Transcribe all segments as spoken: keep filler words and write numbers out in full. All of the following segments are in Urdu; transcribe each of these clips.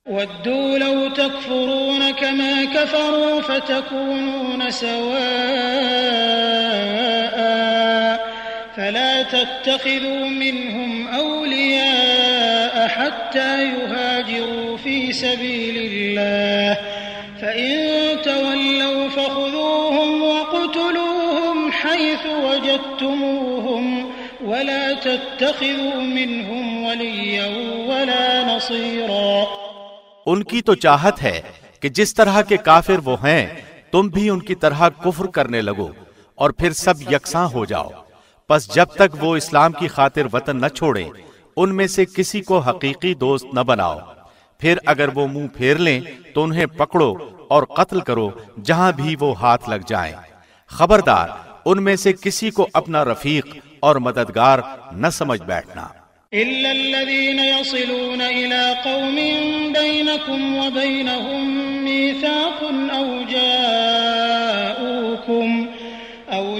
وَدُّوا لَوْ تَكْفُرُونَ كَمَا كَفَرُوا فَتَكُونُونَ سَوَاءً فَلَا تَتَّخِذُوا مِنْهُمْ أَوْلِيَاءَ حَتَّى يُهَاجِرُوا فِي سَبِيلِ اللَّهِ فَإِن تَوَلَّوْا فَخُذُوهُمْ وَاقْتُلُوهُمْ حَيْثُ وَجَدتُّمُوهُمْ وَلَا تَتَّخِذُوا مِنْهُمْ وَلِيًّا وَلَا نَصِيرًا۔ ان کی تو چاہت ہے کہ جس طرح کے کافر وہ ہیں تم بھی ان کی طرح کفر کرنے لگو اور پھر سب یکساں ہو جاؤ، پس جب تک وہ اسلام کی خاطر وطن نہ چھوڑیں ان میں سے کسی کو حقیقی دوست نہ بناؤ، پھر اگر وہ منہ پھیر لیں تو انہیں پکڑو اور قتل کرو جہاں بھی وہ ہاتھ لگ جائیں، خبردار ان میں سے کسی کو اپنا رفیق اور مددگار نہ سمجھ بیٹھنا۔ إلا الذين يصلون إلى قوم بينكم وبينهم ميثاق أو جاءوكم أو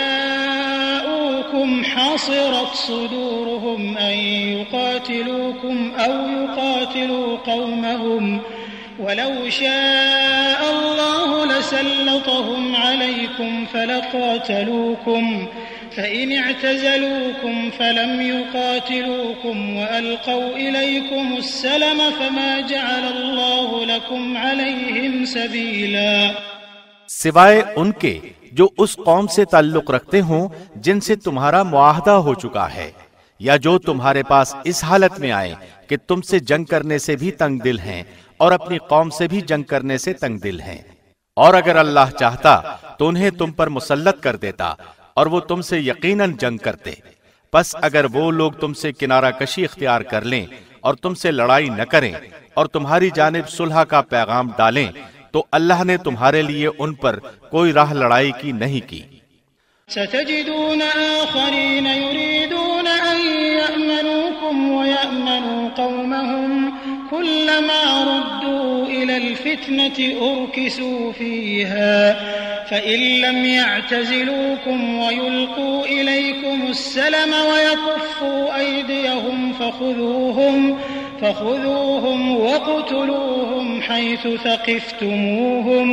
جاءوكم حاصرت صدورهم أن يقاتلوكم أو يقاتلوا قومهم ولو شاء الله لسلطهم عليكم فلقاتلوكم فإن اعتزلوكم فلم يقاتلوكم وألقوا إليكم السلم فما جعل الله لكم عليهم سبيلا۔ سوائے ان کے جو اس قوم سے تعلق رکھتے ہوں جن سے تمہارا معاہدہ ہو چکا ہے، یا جو تمہارے پاس اس حالت میں آئے کہ تم سے جنگ کرنے سے بھی تنگ دل ہیں اور اپنی قوم سے بھی جنگ کرنے سے تنگ دل ہیں، اور اگر اللہ چاہتا تو انہیں تم پر مسلط کر دیتا اور وہ تم سے یقیناً جنگ کرتے، پس اگر وہ لوگ تم سے کنارہ کشی اختیار کر لیں اور تم سے لڑائی نہ کریں اور تمہاری جانب صلح کا پیغام ڈالیں تو اللہ نے تمہارے لیے ان پر کوئی راہ لڑائی کی نہیں کی۔ ستجدون آخرین یریدون ان یأمنوکم ویأمنوا قومهم كلما ردوا إلى الفتنة أركسوا فيها فإن لم يعتزلوكم ويلقوا إليكم السلم ويكفوا أيديهم فخذوهم فخذوهم وقتلوهم حيث ثقفتموهم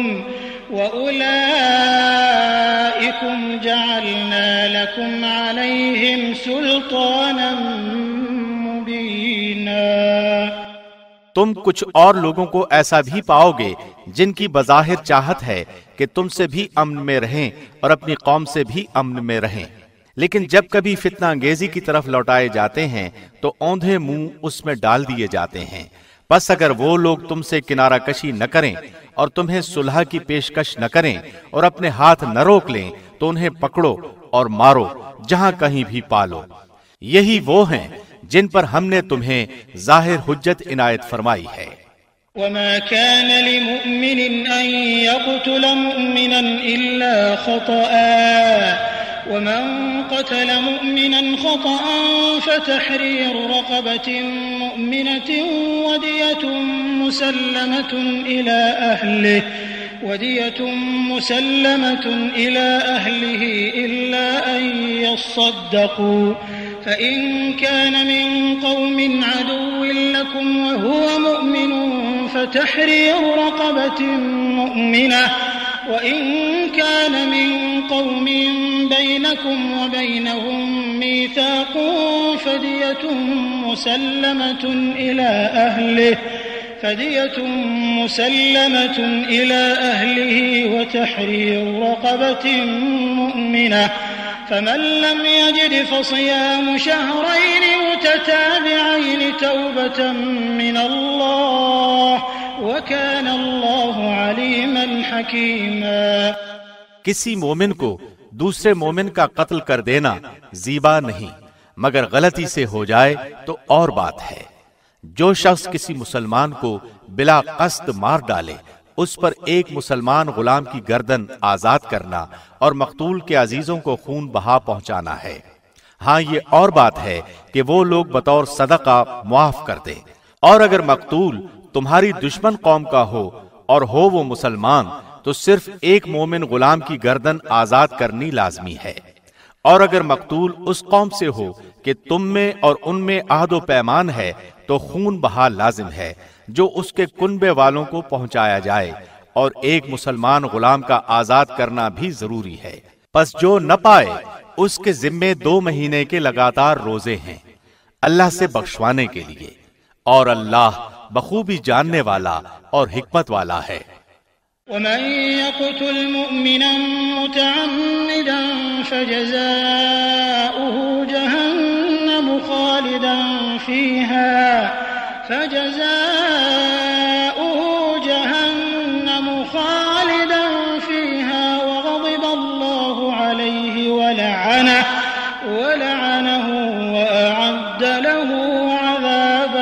وأولئكم جعلنا لكم عليهم سلطانا مبينا۔ تم کچھ اور لوگوں کو ایسا بھی پاؤ گے جن کی بظاہر چاہت ہے کہ تم سے بھی امن میں رہیں اور اپنی قوم سے بھی امن میں رہیں، لیکن جب کبھی فتنہ انگیزی کی طرف لوٹائے جاتے ہیں تو اوندھے منہ اس میں ڈال دیے جاتے ہیں، پس اگر وہ لوگ تم سے کنارہ کشی نہ کریں اور تمہیں صلح کی پیشکش نہ کریں اور اپنے ہاتھ نہ روک لیں تو انہیں پکڑو اور مارو جہاں کہیں بھی پالو، یہی وہ ہیں جن پر ہم نے تمہیں ظاہر حجت عنایت فرمائی ہے۔ وما كان لمؤمن أن يقتل مؤمنا إلا خطأ ومن قتل مؤمنا خطأ فتحرير رقبة مؤمنة ودية مسلمة إلى أهله ودية مسلمة إلى أهله إلا أن يصدقوا فإن كان من قوم عدو لكم وهو مؤمن فتحرير رقبة مؤمنة وإن كان من قوم بينكم وبينهم ميثاق فدية مسلمة إلى أهله فدية مسلمة إلى أهله وتحرير رقبة مؤمنة فمن لم يجد فصيام شهرين متتابعين توبة من الله وكان الله عليما حكيما۔ کسی مومن کو دوسرے مومن کا قتل کر دینا زیبا نہیں، مگر غلطی سے ہو جائے تو اور بات ہے۔ جو شخص کسی مسلمان کو بلا قصد مار ڈالے اس پر ایک مسلمان غلام کی گردن آزاد کرنا اور مقتول کے عزیزوں کو خون بہا پہنچانا ہے۔ ہاں یہ اور بات ہے کہ وہ لوگ بطور صدقہ معاف کر دے، اور اگر مقتول تمہاری دشمن قوم کا ہو اور ہو وہ مسلمان تو صرف ایک مومن غلام کی گردن آزاد کرنی لازمی ہے، اور اگر مقتول اس قوم سے ہو کہ تم میں اور ان میں عہد و پیمان ہے تو خون بہا لازم ہے، جو اس کے کنبے والوں کو پہنچایا جائے، اور ایک مسلمان غلام کا آزاد کرنا بھی ضروری ہے۔ پس جو نہ پائے اس کے ذمے دو مہینے کے لگاتار روزے ہیں اللہ سے بخشوانے کے لیے، اور اللہ بخوبی جاننے والا اور حکمت والا ہے۔ ومن يقتل مؤمنا متعمدا فجزاؤه جهنم خالدا فيها فجزاؤه جهنم خالدا فيها وغضب الله عليه ولعنه ولعنه وأعد له عذابا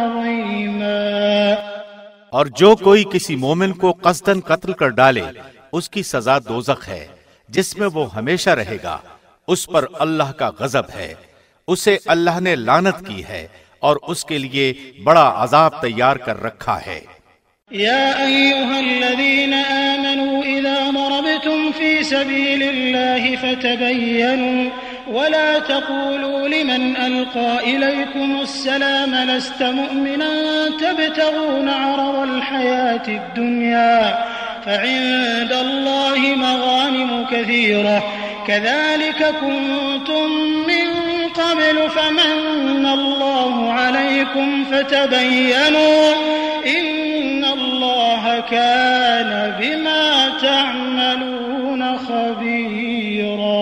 عظيما۔ اور جو کوئی کسی مومن کو قصداً قتل کر ڈالے اس کی سزا دوزخ ہے جس میں وہ ہمیشہ رہے گا، اس پر اللہ کا غضب ہے، اسے اللہ نے لعنت کی ہے اور اس کے لیے بڑا عذاب تیار کر رکھا ہے۔ یا ایھا الذین آمنوا اذا ضربتم فی سبیل اللہ فتبینوا ولا تقولوا لمن ألقى إليكم السلام لست مؤمنا تبتغون عرض الحياة الدنيا فعند الله مغانم كثيرة كذلك كنتم من قبل فمن الله عليكم فتبينوا إن الله كان بما تعملون خبيرا۔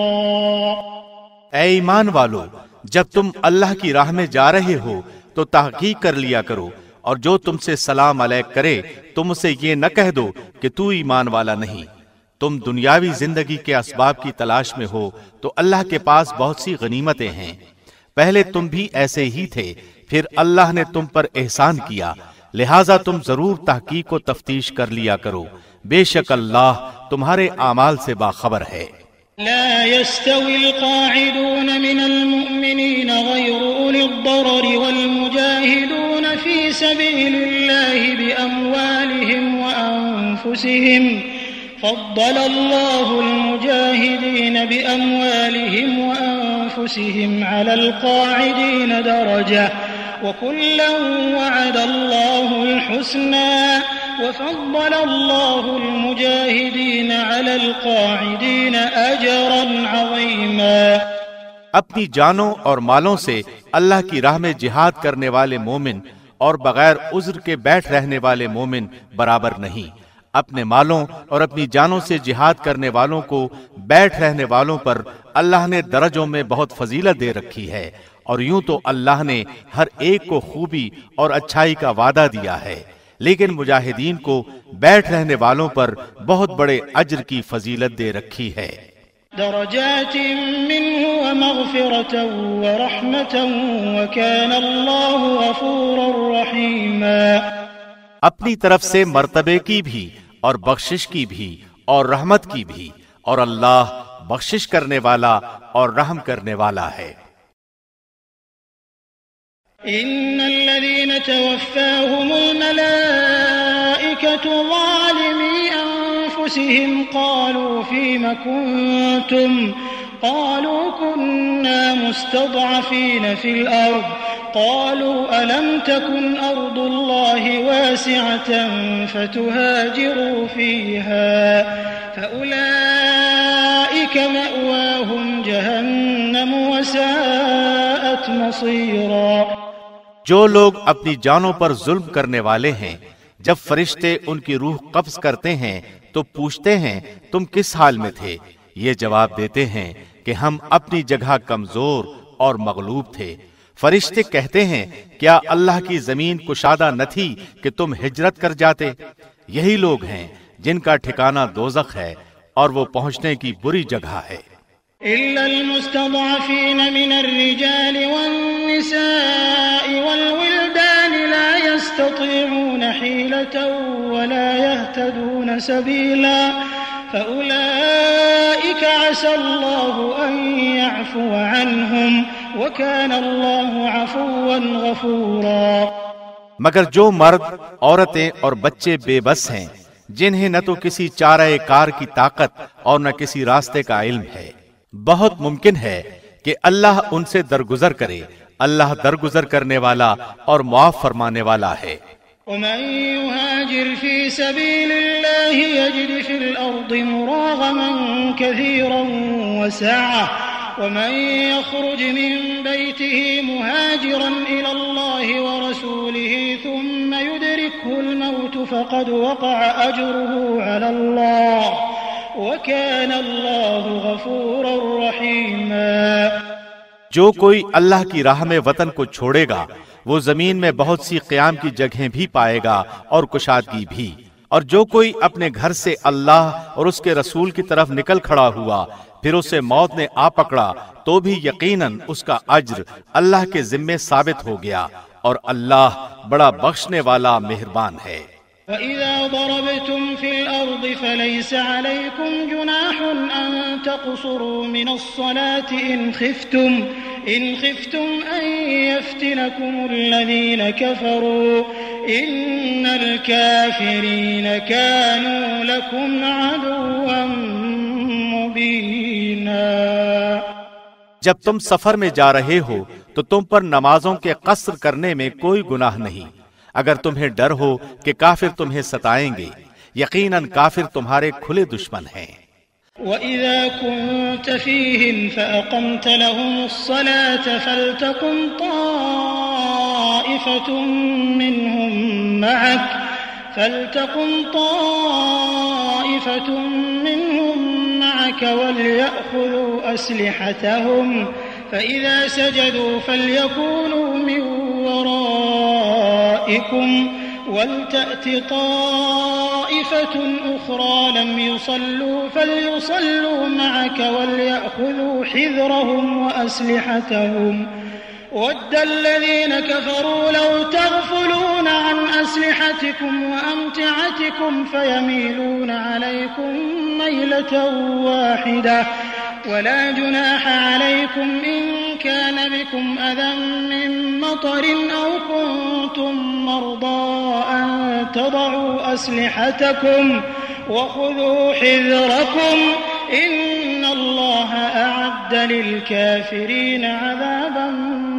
اے ایمان والو، جب تم اللہ کی راہ میں جا رہے ہو تو تحقیق کر لیا کرو، اور جو تم سے سلام علیک کرے تم اسے یہ نہ کہہ دو کہ تو ایمان والا نہیں۔ تم دنیاوی زندگی کے اسباب کی تلاش میں ہو تو اللہ کے پاس بہت سی غنیمتیں ہیں، پہلے تم بھی ایسے ہی تھے، پھر اللہ نے تم پر احسان کیا، لہٰذا تم ضرور تحقیق و تفتیش کر لیا کرو، بے شک اللہ تمہارے اعمال سے باخبر ہے۔ لا يستوي القاعدون من المؤمنين غير أولي الضرر والمجاهدون في سبيل الله بأموالهم وأنفسهم فضل الله المجاهدين بأموالهم وأنفسهم على القاعدين درجة وكلا وعد الله الحسنى وفضل الله المجاهدين على القاعدين أجرا عظيما۔ اپنی جانوں اور مالوں سے اللہ کی راہ میں جہاد کرنے والے مومن اور بغیر عذر کے بیٹھ رہنے والے مومن برابر نہیں۔ اپنے مالوں اور اپنی جانوں سے جہاد کرنے والوں کو بیٹھ رہنے والوں پر اللہ نے درجوں میں بہت فضیلت دے رکھی ہے، اور یوں تو اللہ نے ہر ایک کو خوبی اور اچھائی کا وعدہ دیا ہے، لیکن مجاہدین کو بیٹھ رہنے والوں پر بہت بڑے اجر کی فضیلت دے رکھی ہے۔ درجات منه ومغفرة ورحمة وكان الله غفورا رحيما۔ اپنی طرف سے مرتبے کی بھی اور بخشش کی بھی اور رحمت کی بھی، اور اللہ بخشش کرنے والا اور رحم کرنے والا ہے۔ ان الذين توفاهم الملائكة ظالمي انفسهم قالوا فيم كنتم قالوا كنا مستضعفين في الارض قالوا الم تكن ارض الله واسعة فتهاجروا فيها فاولئك مأواهم جهنم وساءت مصيرا۔ جو لوگ اپنی جانوں پر ظلم کرنے والے ہیں، جب فرشتے ان کی روح قبض کرتے ہیں تو پوچھتے ہیں تم کس حال میں تھے؟ یہ جواب دیتے ہیں کہ ہم اپنی جگہ کمزور اور مغلوب تھے۔ فرشتے کہتے ہیں کیا اللہ کی زمین کشادہ نہ تھی کہ تم ہجرت کر جاتے؟ یہی لوگ ہیں جن کا ٹھکانہ دوزخ ہے اور وہ پہنچنے کی بری جگہ ہے۔ إلا المستضعفين من الرجال والنساء والولدان لا يستطيعون حيلة ولا يهتدون سبيلا فأولئك عسى الله أن يعفو عنهم وكان الله عفوا غفورا۔ مگر جو مرد، عورتیں اور بچے بے بس ہیں، جنہیں نہ تو کسی چارہ کار کی طاقت اور نہ کسی راستے کا علم ہے، بہت ممکن ہے کہ اللہ ان سے درگزر کرے، اللہ درگزر کرنے والا اور معاف فرمانے والا ہے۔ ومن يهاجر في سبيل الله يجد في الأرض مراغما كثيرا وسعة ومن يخرج من بيته مهاجرا إلى الله ورسوله ثم يدركه الموت فقد وقع أجره على الله وكان الله غفورا رحيما۔ جو کوئی اللہ کی راہ میں وطن کو چھوڑے گا وہ زمین میں بہت سی قیام کی جگہیں بھی پائے گا اور کشادگی بھی، اور جو کوئی اپنے گھر سے اللہ اور اس کے رسول کی طرف نکل کھڑا ہوا پھر اسے موت نے آ پکڑا تو بھی یقیناً اس کا اجر اللہ کے ذمے ثابت ہو گیا، اور اللہ بڑا بخشنے والا مہربان ہے۔ وَإِذَا ضَرَبْتُمْ فِي الْأَرْضِ فَلَيْسَ عَلَيْكُمْ جُنَاحٌ أَن تَقْصُرُوا مِنَ الصَّلَاةِ إِنْ خِفْتُمْ إِنْ خِفْتُمْ أَن يَفْتِنَكُمُ الَّذِينَ كَفَرُوا إِنَّ الْكَافِرِينَ كَانُوا لَكُمْ عَدُوًّا مُبِينًا۔ جب تم سفر میں جا رہے ہو تو تم پر نمازوں کے قصر کرنے میں کوئی گناہ نہیں، اگر تمہیں ڈر ہو کہ کافر تمہیں ستائیں گے، یقیناً کافر تمہارے کھلے دشمن ہیں۔ وَإِذَا كُنْتَ فِيهِمْ فَأَقَمْتَ لَهُمُ الصَّلَاةَ فَلْتَقُمْ طَائِفَةٌ مِّنْهُمْ مَعَكَ فَلْتَقُمْ طَائِفَةٌ مِّنْهُمْ مَعَكَ وَلْيَأْخُذُوا أَسْلِحَتَهُمْ فَإِذَا سَجَدُوا فَلْيَكُونُوا مِنْ وَرَائِكُمْ وَلْتَأْتِ طَائِفَةٌ أُخْرَى لَمْ يُصَلُّوا فَلْيُصَلُّوا مَعَكَ وَلْيَأْخُذُوا حِذْرَهُمْ وَأَسْلِحَتَهُمْ وَدَّ الَّذِينَ كَفَرُوا لَوْ تَغْفُلُونَ عَنْ أَسْلِحَتِكُمْ وَأَمْتِعَتِكُمْ فَيَمِيلُونَ عَلَيْكُمْ مَيْلَةً وَاحِدَةً ولا جناح عليكم إن كان بكم أذى من مطر أو كنتم مرضى أن تضعوا أسلحتكم وخذوا حذركم إن الله أعد للكافرين عذابا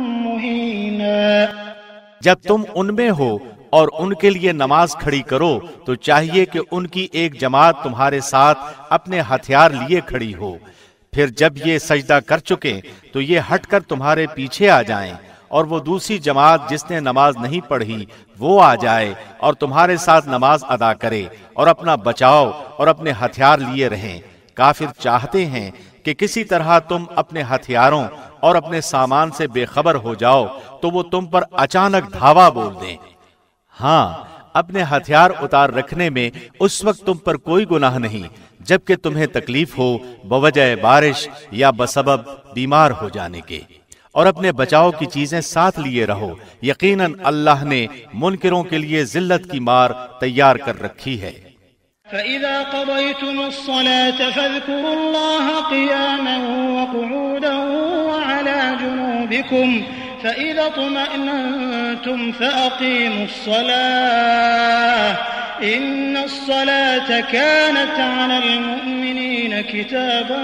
مهينا۔ جب تم ان میں ہو اور ان کے لیے نماز کھڑی کرو تو چاہیے کہ ان کی ایک جماعت تمہارے ساتھ اپنے ہتھیار لیے کھڑی ہو، پھر جب یہ سجدہ کر چکے تو یہ ہٹ کر تمہارے پیچھے آ جائیں، اور وہ دوسری جماعت جس نے نماز نہیں پڑھی وہ آ جائے اور تمہارے ساتھ نماز ادا کرے اور اپنا بچاؤ اور اپنے ہتھیار لیے رہیں۔ کافر چاہتے ہیں کہ کسی طرح تم اپنے ہتھیاروں اور اپنے سامان سے بے خبر ہو جاؤ تو وہ تم پر اچانک دھاوا بول دیں۔ ہاں، اپنے ہتھیار اتار رکھنے میں اس وقت تم پر کوئی گناہ نہیں جبکہ تمہیں تکلیف ہو بوجہ بارش یا بسبب بیمار ہو جانے کے، اور اپنے بچاؤ کی چیزیں ساتھ لیے رہو، یقیناً اللہ نے منکروں کے لیے ذلت کی مار تیار کر رکھی ہے۔ فَإِذَا قَضَيْتُمُ الصَّلَاةَ فَاذْكُرُوا اللَّهَ قِيَامًا وَقُعُودًا وَعَلَى جُنُوبِكُمْ فَإِذَا اطْمَأْنَنْتُمْ فَأَقِيمُوا الصَّلَاةَ إِنَّ الصَّلَاةَ كَانَتْ عَلَى الْمُؤْمِنِينَ كِتَابًا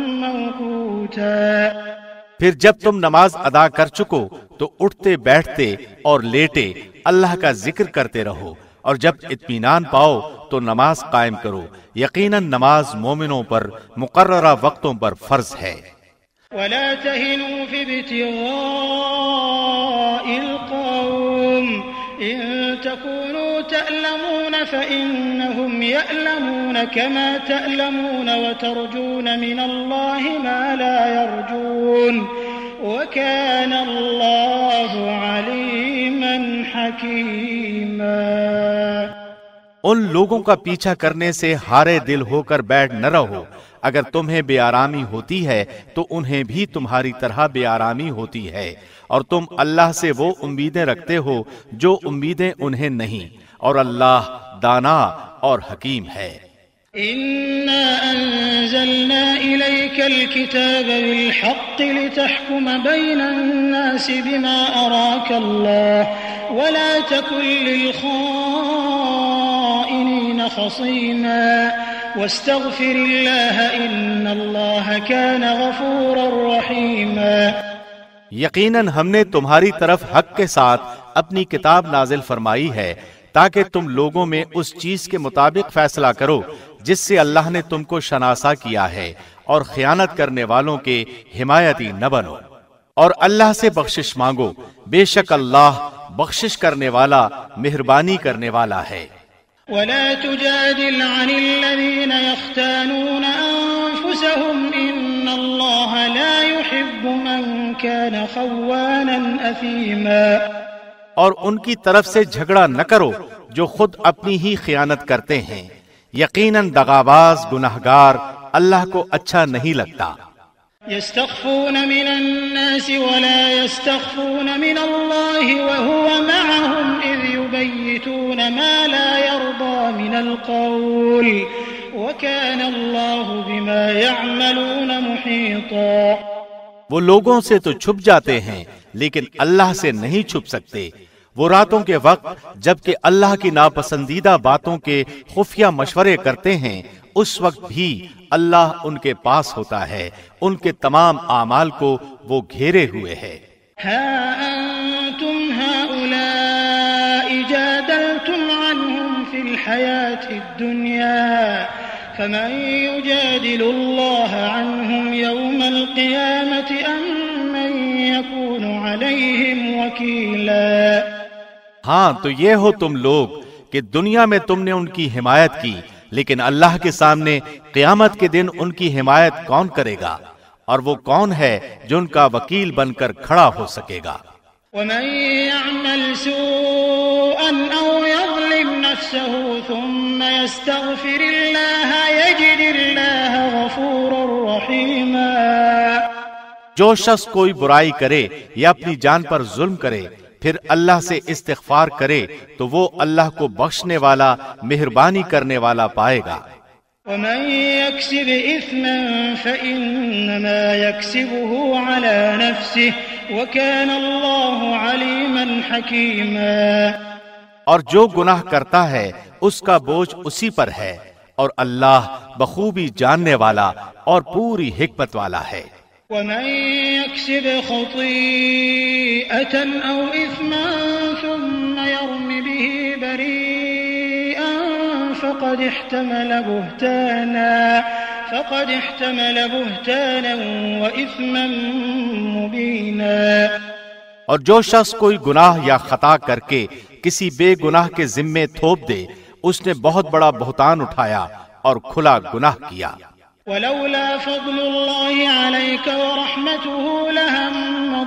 مَوْقُوتًا۔ پھر جب تم نماز ادا کر چکو تو اٹھتے بیٹھتے اور لیٹے اللہ کا ذکر کرتے رہو، اور جب اطمینان پاؤ تو نماز قائم کرو، یقیناً نماز مومنوں پر مقررہ وقتوں پر فرض ہے۔ وَلَا تَهِنُوا فِي ابْتِغَاءِ الْقَوْمِ إِن تَكُونُوا تَأْلَمُونَ فَإِنَّهُمْ يَأْلَمُونَ كَمَا تَأْلَمُونَ وَتَرْجُونَ مِنَ اللَّهِ مَا لَا يَرْجُونَ وَكَانَ اللَّهُ عَلِيمًا حَكِيمًا۔ ان لوگوں کا پیچھا کرنے سے ہارے دل ہو کر بیٹھ نہ رہو، اگر تمہیں بے آرامی ہوتی ہے تو انہیں بھی تمہاری طرح بے آرامی ہوتی ہے، اور تم اللہ سے وہ امیدیں رکھتے ہو جو امیدیں انہیں نہیں، اور اللہ دانا اور حکیم ہے۔ إِنَّا أَنزَلْنَا إِلَيْكَ الْكِتَابَ بِالْحَقِّ لِتَحْكُمَ بَيْنَ النَّاسِ بِمَا أَرَاكَ اللَّهُ وَلَا تَكُنْ لِلْخَائِنِينَ خَصِيمًا وَاسْتَغْفِرِ اللَّهَ إِنَّ اللَّهَ كَانَ غَفُورًا رَحِيمًا۔ یقیناً ہم نے تمہاری طرف حق کے ساتھ اپنی کتاب نازل فرمائی ہے تاکہ تم لوگوں میں اس چیز کے مطابق فیصلہ کرو جس سے اللہ نے تم کو شناسا کیا ہے، اور خیانت کرنے والوں کے حمایتی نہ بنو، اور اللہ سے بخشش مانگو، بے شک اللہ بخشش کرنے والا مہربانی کرنے والا ہے۔ ولا تجادل عن الذين يختانون أنفسهم إن الله لا يحب من كان خوانا أثيما، اور ان کی طرف سے جھگڑا نہ کرو جو خود اپنی ہی خیانت کرتے ہیں، یقیناً دغاباز گناہگار اللہ کو اچھا نہیں لگتا۔ يستخفون من الناس ولا يستخفون من الله وهو معهم إذ يبيتون ما لا يرضى من القول وكان الله بما يعملون محيطا۔ وہ لوگوں سے تو چھپ جاتے ہیں لیکن اللہ سے نہیں چھپ سکتے۔ وہ راتوں کے وقت جبکہ اللہ کی ناپسندیدہ باتوں کے خفیہ مشورے کرتے ہیں، اس وقت بھی اللہ ان کے پاس ہوتا ہے، ان کے تمام اعمال کو وہ گھیرے ہوئے ہے۔ ها أنتم هؤلاء جادلتم عنهم في الحياة الدنيا فمن يجادل الله عنهم يوم القيامة أم من يكون عليهم وكيلا۔ ہاں تو یہ ہو تم لوگ کہ دنیا میں تم نے ان کی حمایت کی، لیکن اللہ کے سامنے قیامت کے دن ان کی حمایت کون کرے گا، اور وہ کون ہے جو ان کا وکیل بن کر کھڑا ہو سکے گا۔ ومن يعمل سوءا او يظلم نفسه ثم يستغفر الله يجد الله غفورا رحيما۔ جو شخص کوئی برائی کرے یا اپنی جان پر ظلم کرے پھر اللہ سے استغفار کرے تو وہ اللہ کو بخشنے والا مہربانی کرنے والا پائے گا۔ ومن يكسب إثما فإنما يكسبه على نفسه وكان الله عليما حكيما۔ اور جو گناہ کرتا ہے اس کا بوجھ اسی پر ہے، اور اللہ بخوبی جاننے والا اور پوری حکمت والا ہے۔ ومن يكسب خطيئة أو إثما ثم يرم به بريئا فقد احتمل بهتانا فقد احتمل بهتانا وإثما مبينا۔ اور جو شخص کوئی گناہ یا خطا کر کے کسی بے گناہ کے ذمے تھوپ دے، اس نے بہت بڑا بہتان اٹھایا اور کھلا گناہ کیا۔ ولولا فضل الله عليك ورحمته لهم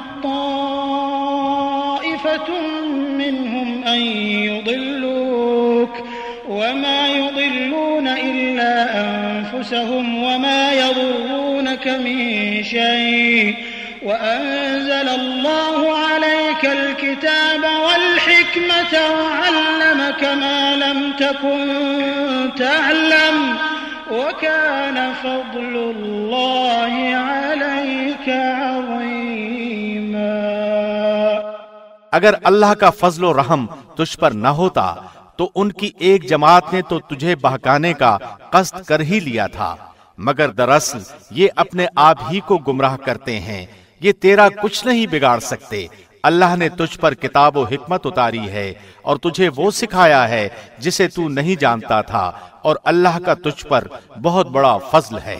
طائفة منهم أن يضلوك وما يضلون إلا أنفسهم وما يضرونك من شيء وأنزل الله عليك الكتاب والحكمة وعلمك ما لم تكن تعلم وَكَانَ فَضْلُ اللَّهِ عَلَيْكَ عَظِيمًا۔ اگر اللہ کا فضل و رحم تجھ پر نہ ہوتا تو ان کی ایک جماعت نے تو تجھے بہکانے کا قصد کر ہی لیا تھا، مگر دراصل یہ اپنے آپ ہی کو گمراہ کرتے ہیں، یہ تیرا کچھ نہیں بگاڑ سکتے۔ اللہ نے تجھ پر کتاب و حکمت اتاری ہے اور تجھے وہ سکھایا ہے جسے تو نہیں جانتا تھا، اور اللہ کا تجھ پر بہت بڑا فضل ہے۔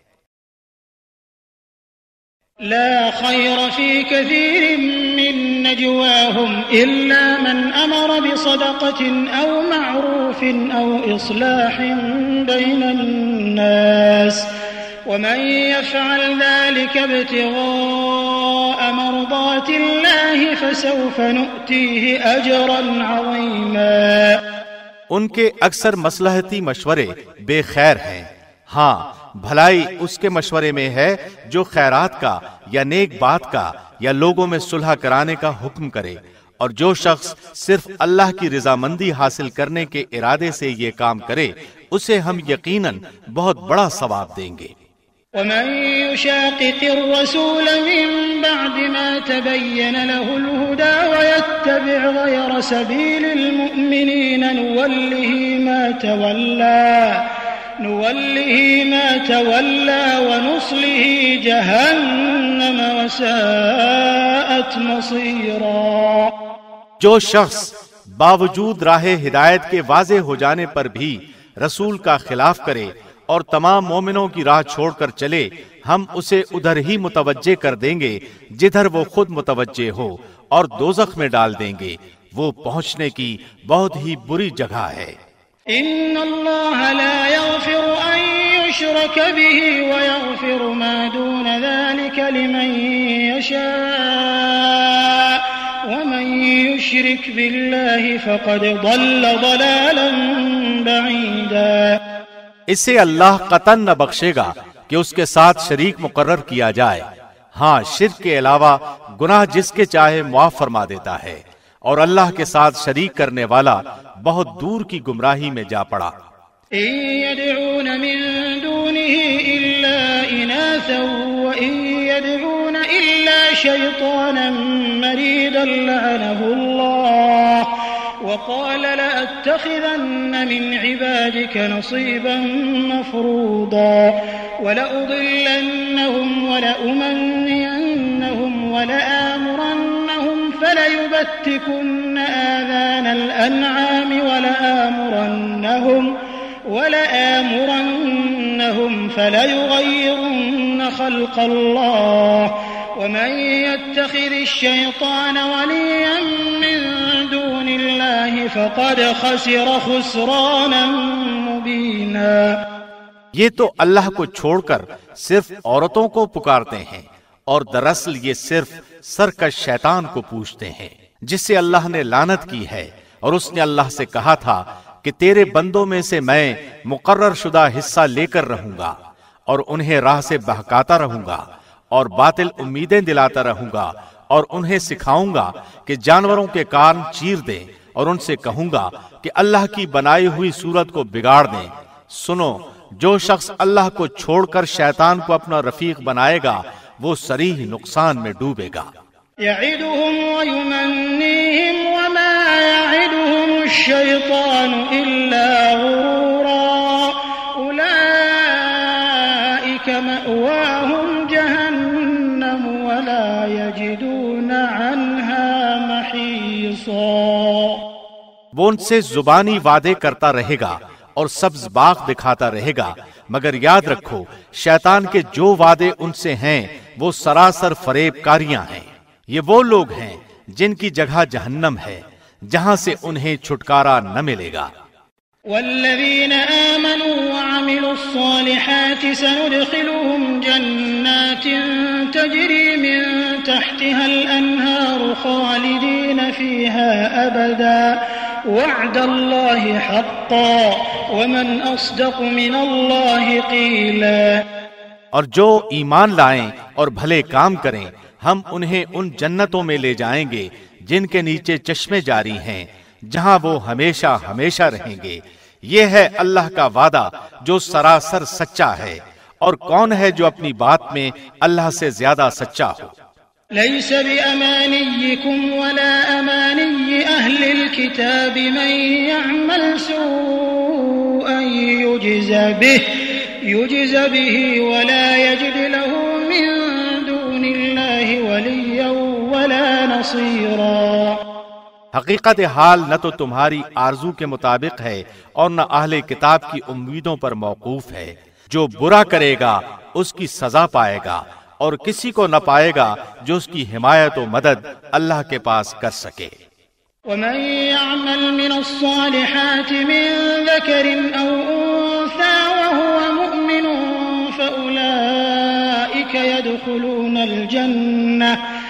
لا خير في كثير من نجواهم إلا من أمر بصدقة أو معروف أو إصلاح بين الناس ومن يفعل ذلك ابتغاء مرضات الله فسوف نؤتيه أجرا عظيما۔ ان کے اکثر مصلحتی مشورے بے خیر ہیں، ہاں بھلائی اس کے مشورے میں ہے جو خیرات کا یا نیک بات کا یا لوگوں میں صلح کرانے کا حکم کرے، اور جو شخص صرف اللہ کی رضامندی حاصل کرنے کے ارادے سے یہ کام کرے اسے ہم یقیناً بہت بڑا ثواب دیں گے۔ ومن يشاقق الرسول من بعد ما تبين له الهدى ويتبع غير سبيل المؤمنين نوله ما تولى نوله ما تولى ونصله جهنم وساءت مصيرا۔ جو شخص باوجود راہ ہدایت کے واضح ہو جانے پر بھی رسول کا خلاف کرے اور تمام مومنوں کی راہ چھوڑ کر چلے، ہم اسے ادھر ہی متوجہ کر دیں گے جدھر وہ خود متوجہ ہو، اور دوزخ میں ڈال دیں گے، وہ پہنچنے کی بہت ہی بری جگہ ہے۔ ان اللہ لا یغفر ان یشرک به ویغفر ما دون ذلك لمن یشاء ومن یشرک باللہ فقد ضل ضلالا بعیدا۔ اسے اللہ قطعاً نہ بخشے گا کہ اس کے ساتھ شریک مقرر کیا جائے، ہاں شرک کے علاوہ گناہ جس کے چاہے معاف فرما دیتا ہے، اور اللہ کے ساتھ شریک کرنے والا بہت دور کی گمراہی میں جا پڑا۔ إن يدعون من دونه إلا إناثا وإن يدعون إلا شيطانا مريدا لعنه الله وقال لأتخذن من عبادك نصيبا مفروضا ولأضلنهم ولأمنينهم ولآمرنهم فليبتكن آذان الأنعام ولآمرنهم ولآمرنهم فليغيرن خلق الله ومن يتخذ الشيطان وليا من دون الله فقد خسر خسرانا مبينا۔ یہ تو اللہ کو چھوڑ کر صرف عورتوں کو پکارتے ہیں، اور دراصل یہ صرف سرکش شیطان کو پوچھتے ہیں جس سے اللہ نے لعنت کی ہے، اور اس نے اللہ سے کہا تھا کہ تیرے بندوں میں سے میں مقرر شدہ حصہ لے کر رہوں گا اور انہیں راہ سے بہکاتا رہوں گا اور باطل امیدیں دلاتا رہوں گا، اور انہیں سکھاؤں گا کہ جانوروں کے کان چیر دیں، اور ان سے کہوں گا کہ اللہ کی بنائی ہوئی صورت کو بگاڑ دیں۔ سنو، جو شخص اللہ کو چھوڑ کر شیطان کو اپنا رفیق بنائے گا وہ صریح نقصان میں ڈوبے گا۔ يعدهم ويمنيهم وما يعدهم الشيطان إلا غرورا أولئك مأواهم جهنم ولا يجدون عنها محيصا۔ وہ ان سے زبانی وعدے کرتا رہے گا اور سبز باغ دکھاتا رہے گا، مگر یاد رکھو شیطان کے جو وعدے ان سے ہیں وہ سراسر فریب کاریاں ہیں۔ یہ وہ لوگ ہیں جن کی جگہ جہنم ہے، جہاں سے انہیں چھٹکارا نہ ملے گا۔ والذین آمنوا وعملوا الصالحات سندخلهم جنات تجری من تحتها الانہار خالدین فیها ابدا وعد اللہ حقا ومن اصدق من اللہ قیلا۔ اور جو ایمان لائیں اور بھلے کام کریں ہم انہیں ان جنتوں میں لے جائیں گے جن کے نیچے چشمے جاری ہیں، جہاں وہ ہمیشہ ہمیشہ رہیں گے۔ یہ ہے اللہ کا وعدہ جو سراسر سچا ہے، اور کون ہے جو اپنی بات میں اللہ سے زیادہ سچا ہو؟ ليس بأمانيكم ولا أماني أهل الكتاب من يعمل سوءا يجز به يجز به ولا يجد له من دون الله وليا ولا نصيرا۔ حقیقت حال نہ تو تمہاری آرزو کے مطابق ہے اور نہ اہل کتاب کی امیدوں پر موقوف ہے۔ جو برا کرے گا اس کی سزا پائے گا، اور کسی کو نہ پائے گا جو اس کی حمایت و مدد اللہ کے پاس کر سکے۔ ومن يعمل من الصالحات من ذكر أو أنثى وهو مؤمن فأولئك يدخلون الجنة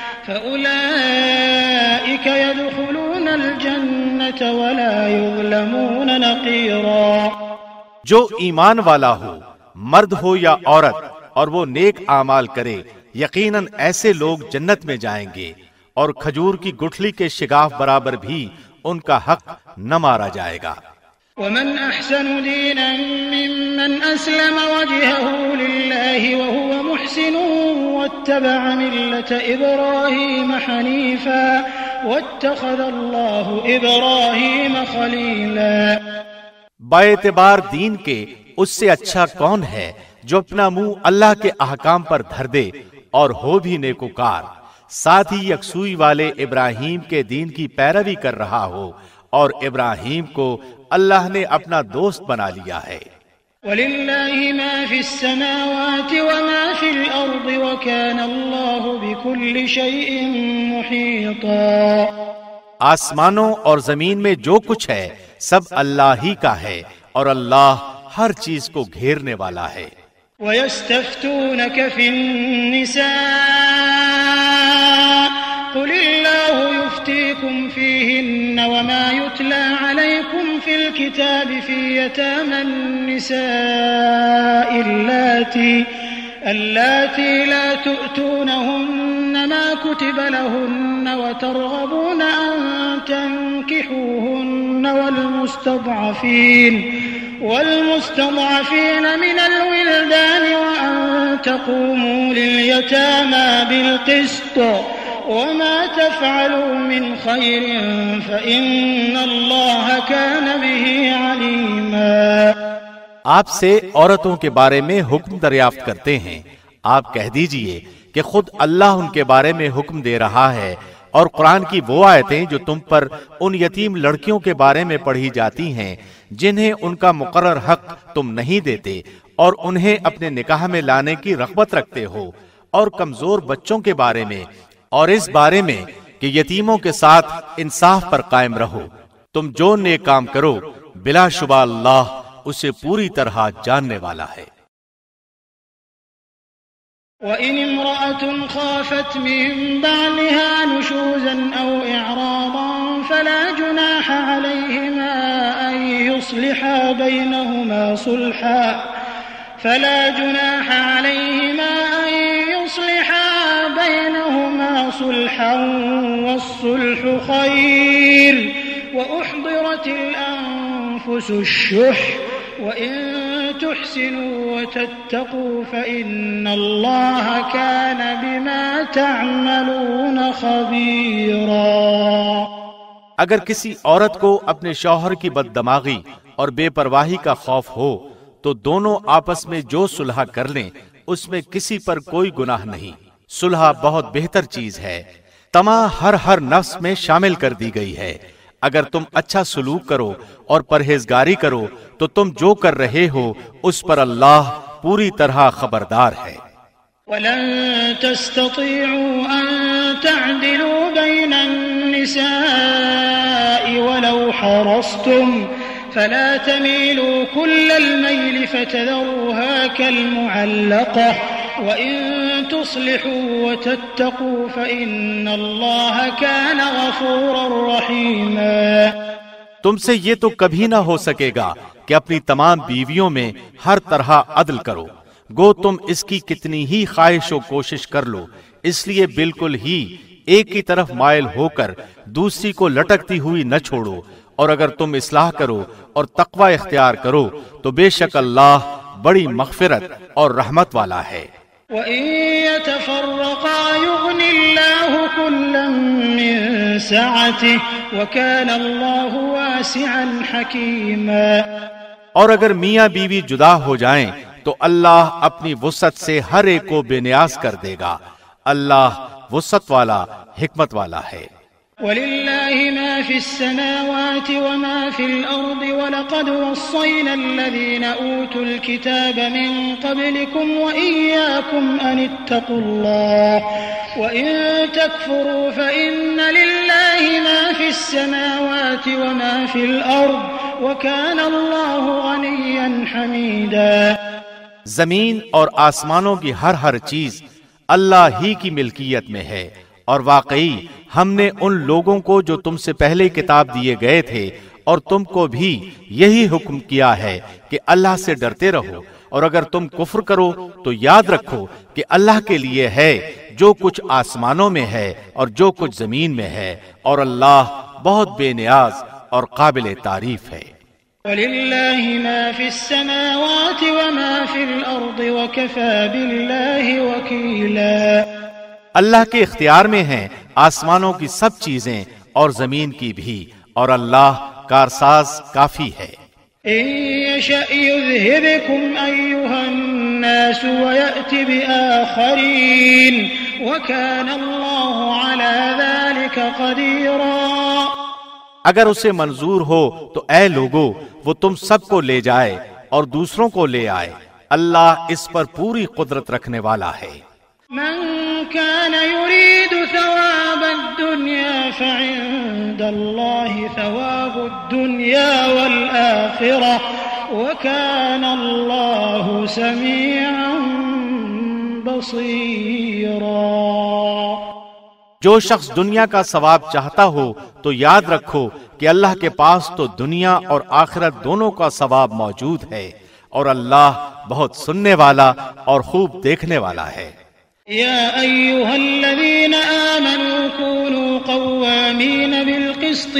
فأولئك يدخلون الجنة ولا يظلمون نقيرا۔ جو ایمان والا ہو، مرد ہو یا عورت، اور وہ نیک اعمال کرے، یقیناً ایسے لوگ جنت میں جائیں گے، اور کھجور کی گٹھلی کے شگاف برابر بھی ان کا حق نہ مارا جائے گا۔ ومن احسن دینا ممن اسلم وجهه لله وهو محسن واتبع ملة ابراہیم حنیفا واتخذ اللہ ابراہیم خلیلا۔ با اعتبار دین کے اس سے اچھا کون ہے جو اپنا منہ اللہ کے احکام پر دھر دے اور ہو بھی نیکوکار، ساتھ ہی یکسوئی والے ابراہیم کے دین کی پیروی کر رہا ہو اور ابراہیم کو اللہ نے اپنا دوست بنا لیا ہے۔ وَلِلَّهِ مَا فِي السَّمَاوَاتِ وَمَا فِي الْأَرْضِ وَكَانَ اللَّهُ بِكُلِّ شَيْءٍ مُحِيطًا۔ آسمانوں اور زمین میں جو کچھ ہے سب اللہ ہی کا ہے اور اللہ ہر چیز کو گھیرنے والا ہے۔ وَيَسْتَفْتُونَكَ فِي النِّسَاءِ قُلِ اللَّهُ يُفْتِيكُمْ فِيهِنَّ وَمَا يُتْلَى عَلَيْكُمْ فِي الْكِتَابِ فِي يَتَامَى النِّسَاءِ اللَّاتِي اللَّاتِي لَا تُؤْتُونَهُنَّ مَا كُتِبَ لَهُنَّ وَتَرْغَبُونَ أَن تَنكِحُوهُنَّ وَالْمُسْتَضْعَفِينَ والمستضعفين من الولدان وأن تقوموا لليتامى بالقسط وما تفعلوا من خير فإن الله كان به عليما۔ آپ سے عورتوں کے بارے میں حکم دریافت کرتے ہیں، آپ کہہ دیجئے کہ خود اللہ ان کے بارے میں حکم دے رہا ہے، اور قرآن کی وہ آیتیں جو تم پر ان یتیم لڑکیوں کے بارے میں پڑھی جاتی ہیں جنہیں ان کا مقرر حق تم نہیں دیتے اور انہیں اپنے نکاح میں لانے کی رغبت رکھتے ہو، اور کمزور بچوں کے بارے میں، اور اس بارے میں کہ یتیموں کے ساتھ انصاف پر قائم رہو۔ تم جو نیک کام کرو بلا شبہ اللہ اسے پوری طرح جاننے والا ہے۔ وَإِنِ امْرَأَةٌ خَافَتْ مِن بَعْلِهَا نُشُوزًا أَوْ إِعْرَاضًا فَلَا جُنَاحَ عَلَيْهِمَا أَن يُصْلِحَا بَيْنَهُمَا صُلْحًا فَلَا جُنَاحَ عَلَيْهِمَا أَن يُصْلِحَا بَيْنَهُمَا صُلْحًا وَالصُّلْحُ خَيْرٌ وَأُحْضِرَتِ الْأَنفُسُ الشُّحَّ وَإِن تُحْسِنُوا وَتَتَّقُوا فَإِنَّ اللَّهَ كَانَ بِمَا تَعْمَلُونَ خَبِيرًا۔ اگر کسی عورت کو اپنے شوہر کی بددماغی اور بے پرواہی کا خوف ہو تو دونوں آپس میں جو صلح کر لیں اس میں کسی پر کوئی گناہ نہیں۔ صلح بہت بہتر چیز ہے، طمع ہر ہر نفس میں شامل کر دی گئی ہے۔ اگر تم اچھا سلوک کرو اور پرہیزگاری کرو تو تم جو کر رہے ہو اس پر اللہ پوری طرح خبردار ہے۔ وَلَن تَسْتَطِيعُوا أَن تَعْدِلُوا بَيْنَ النِّسَاءِ وَلَوْ حَرَصْتُمْ فَلَا تَمِيلُوا كُلَّ الْمَيْلِ فَتَذَرُوهَا كَالْمُعَلَّقَةِ وَإِن تُصْلِحُوا وَتَتَّقُوا فَإِنَّ اللَّهَ كَانَ غَفُورًا رَّحِيمًا۔ تم سے یہ تو کبھی نہ ہو سکے گا کہ اپنی تمام بیویوں میں ہر طرح عدل کرو، گو تم اس کی کتنی ہی خواہش و کوشش کر لو، اس لیے بالکل ہی ایک کی طرف مائل ہو کر دوسری کو لٹکتی ہوئی نہ چھوڑو، اور اگر تم اصلاح کرو اور تقوی اختیار کرو تو بے شک اللہ بڑی مغفرت اور رحمت والا ہے۔ وَإِن يَتَفَرَّقَا يُغْنِ اللَّهُ كُلًّا مِّن سَعَتِهِ وَكَانَ اللَّهُ وَاسِعًا حَكِيمًا۔ اور اگر میاں بیوی جدا ہو جائیں تو اللہ اپنی وسعت سے ہر ایک کو بے نیاز کر دے گا، اللہ وسعت والا حکمت والا ہے۔ وَلِلَّهِ مَا فِي السَّمَاوَاتِ وَمَا فِي الْأَرْضِ وَلَقَدْ وَصَّيْنَا الَّذِينَ أُوتُوا الْكِتَابَ مِن قَبْلِكُمْ وَإِيَّاكُمْ أَنِ اتَّقُوا اللَّهَ وَإِن تَكْفُرُوا فَإِنَّ لِلَّهِ مَا فِي السَّمَاوَاتِ وَمَا فِي الْأَرْضِ وَكَانَ اللَّهُ غَنِيًّا حَمِيدًا۔ زمین اور آسمانوں کی ہر ہر چیز اللہ ہی کی ملکیت میں ہے، اور واقعی ہم نے ان لوگوں کو جو تم سے پہلے کتاب دیے گئے تھے اور تم کو بھی یہی حکم کیا ہے کہ اللہ سے ڈرتے رہو، اور اگر تم کفر کرو تو یاد رکھو کہ اللہ کے لیے ہے جو کچھ آسمانوں میں ہے اور جو کچھ زمین میں ہے، اور اللہ بہت بے نیاز اور قابل تعریف ہے۔ وَلِلَّهِ مَا فِي السَّمَاوَاتِ وَمَا فِي الْأَرْضِ وَكَفَى بِاللَّهِ وَكِيلًا۔ اللہ کے اختیار میں ہیں آسمانوں کی سب چیزیں اور زمین کی بھی، اور اللہ کارساز کافی ہے۔ إِن يَشَأْ يُذْهِبْكُمْ أَيُّهَا النَّاسُ وَيَأْتِ بِآخَرِينَ وَكَانَ اللَّهُ عَلَى ذَلِكَ قَدِيرًا۔ اگر اسے منظور ہو تو اے لوگو وہ تم سب کو لے جائے اور دوسروں کو لے آئے، اللہ اس پر پوری قدرت رکھنے والا ہے۔ من كان يريد ثواب الدنيا فعند الله ثواب الدنيا والآخرة وكان الله سميعا بصيرا۔ جو شخص دنیا کا ثواب چاہتا ہو تو یاد رکھو کہ اللہ کے پاس تو دنیا اور آخرت دونوں کا ثواب موجود ہے، اور اللہ بہت سننے والا اور خوب دیکھنے والا ہے۔ يا أيها الذين آمنوا كونوا قوامين بالقسط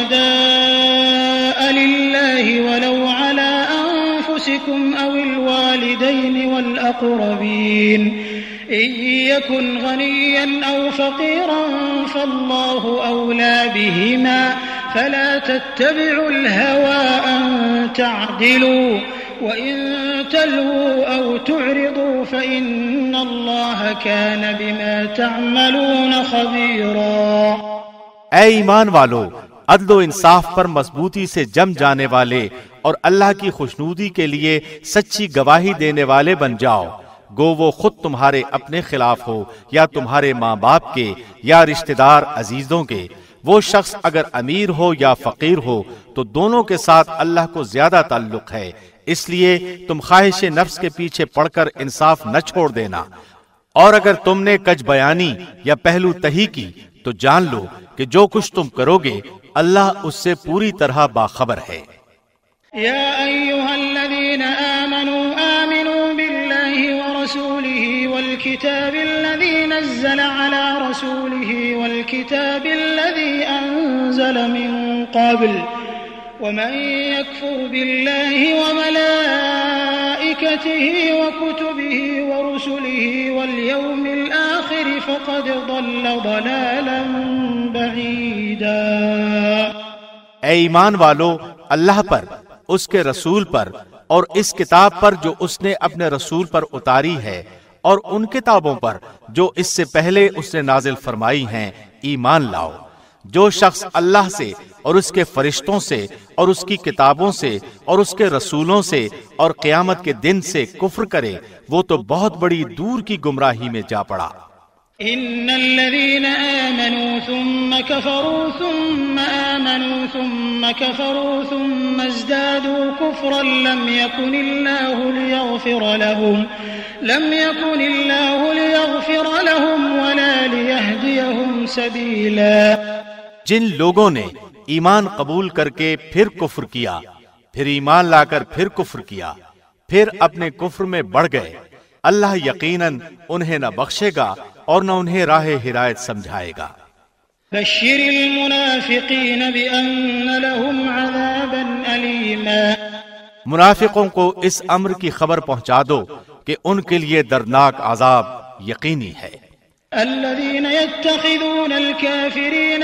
شهداء لله ولو على أنفسكم أو الوالدين والأقربين إن يكن غنيا أو فقيرا فالله أولى بهما فلا تتبعوا الهوى أن تعدلوا وإن تلووا أو تعرضوا فإن الله كان بما تعملون خبيرا۔ اے ایمان والو، عدل و انصاف پر مضبوطی سے جم جانے والے اور اللہ کی خوشنودی کے لیے سچی گواہی دینے والے بن جاؤ، گو وہ خود تمہارے اپنے خلاف ہو یا تمہارے ماں باپ کے یا رشتہ دار عزیزوں کے۔ وہ شخص اگر امیر ہو یا فقیر ہو تو دونوں کے ساتھ اللہ کو زیادہ تعلق ہے، اس لیے تم خواہش نفس کے پیچھے پڑ کر انصاف نہ چھوڑ دینا، اور اگر تم نے کج بیانی یا پہلو تہی کی تو جان لو کہ جو کچھ تم کرو گے اللہ اس سے پوری طرح باخبر ہے۔ یا ایھا الذین آمنوا آمنوا باللہ ورسولہ والکتاب الذی نزل علی رسولہ والکتاب الذی انزل من قبل ومن يكفر بالله وملائكته وكتبه ورسله واليوم الآخر فقد ضل ضلالا بعيدا۔ اے ایمان والو، اللہ پر، اس کے رسول پر اور اس کتاب پر جو اس نے اپنے رسول پر اتاری ہے اور ان کتابوں پر جو اس سے پہلے اس نے نازل فرمائی ہیں، ایمان لاؤ۔ جو شخص اللہ سے اور اس کے فرشتوں سے اور اس کی کتابوں سے اور اس کے رسولوں سے اور قیامت کے دن سے کفر کرے وہ تو بہت بڑی دور کی گمراہی میں جا پڑا۔ ان الذين آمنوا ثم كفروا ثم آمنوا ثم كفروا ثم ازدادوا كفرا لم يكن الله ليغفر لهم لم يكن الله ليغفر لهم ولا ليهديهم سبيلا۔ جن لوگوں نے ایمان قبول کر کے پھر کفر کیا، پھر ایمان لا کر پھر کفر کیا، پھر اپنے کفر میں بڑھ گئے، اللہ یقیناً انہیں نہ بخشے گا اور نہ انہیں راہ ہدایت سمجھائے گا۔ بشر المنافقین بأن لهم عذابا علیما۔ منافقوں کو اس امر کی خبر پہنچا دو کہ ان کے لیے دردناک عذاب یقینی ہے۔ الذين يتخذون الكافرين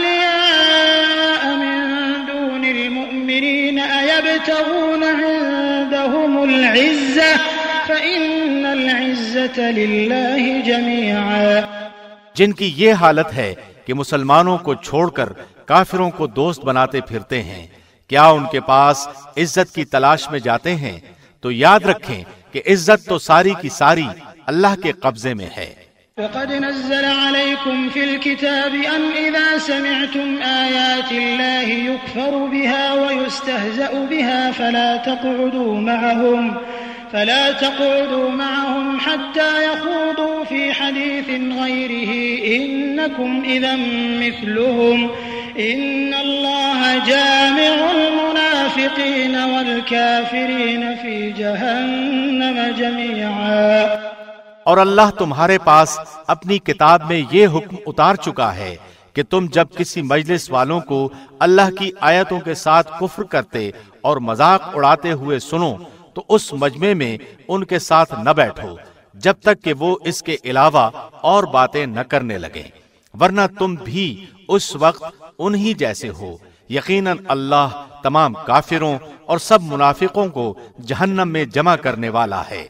أولياء من دون المؤمنين أيبتغون عندهم العزة فإن العزة لله جميعا۔ جن کی یہ حالت ہے کہ مسلمانوں کو چھوڑ کر کافروں کو دوست بناتے پھرتے ہیں، کیا ان کے پاس عزت کی تلاش میں جاتے ہیں؟ تو یاد رکھیں کہ عزت تو ساری کی ساری اللہ کے قبضے میں ہے۔ وقد نزل عليكم في الكتاب أن إذا سمعتم آيات الله يكفر بها ويستهزأ بها فلا تقعدوا معهم فلا تقعدوا معهم حتى يخوضوا في حديث غيره إنكم إذا مثلهم إن الله جامع المنافقين والكافرين في جهنم جميعا۔ اور اللہ تمہارے پاس اپنی کتاب میں یہ حکم اتار چکا ہے کہ تم جب کسی مجلس والوں کو اللہ کی آیتوں کے ساتھ کفر کرتے اور مذاق اڑاتے ہوئے سنو تو اس مجمع میں ان کے ساتھ نہ بیٹھو جب تک کہ وہ اس کے علاوہ اور باتیں نہ کرنے لگیں، ورنہ تم بھی اس وقت انہی جیسے ہو۔ یقیناً اللہ تمام کافروں اور سب منافقوں کو جہنم میں جمع کرنے والا ہے۔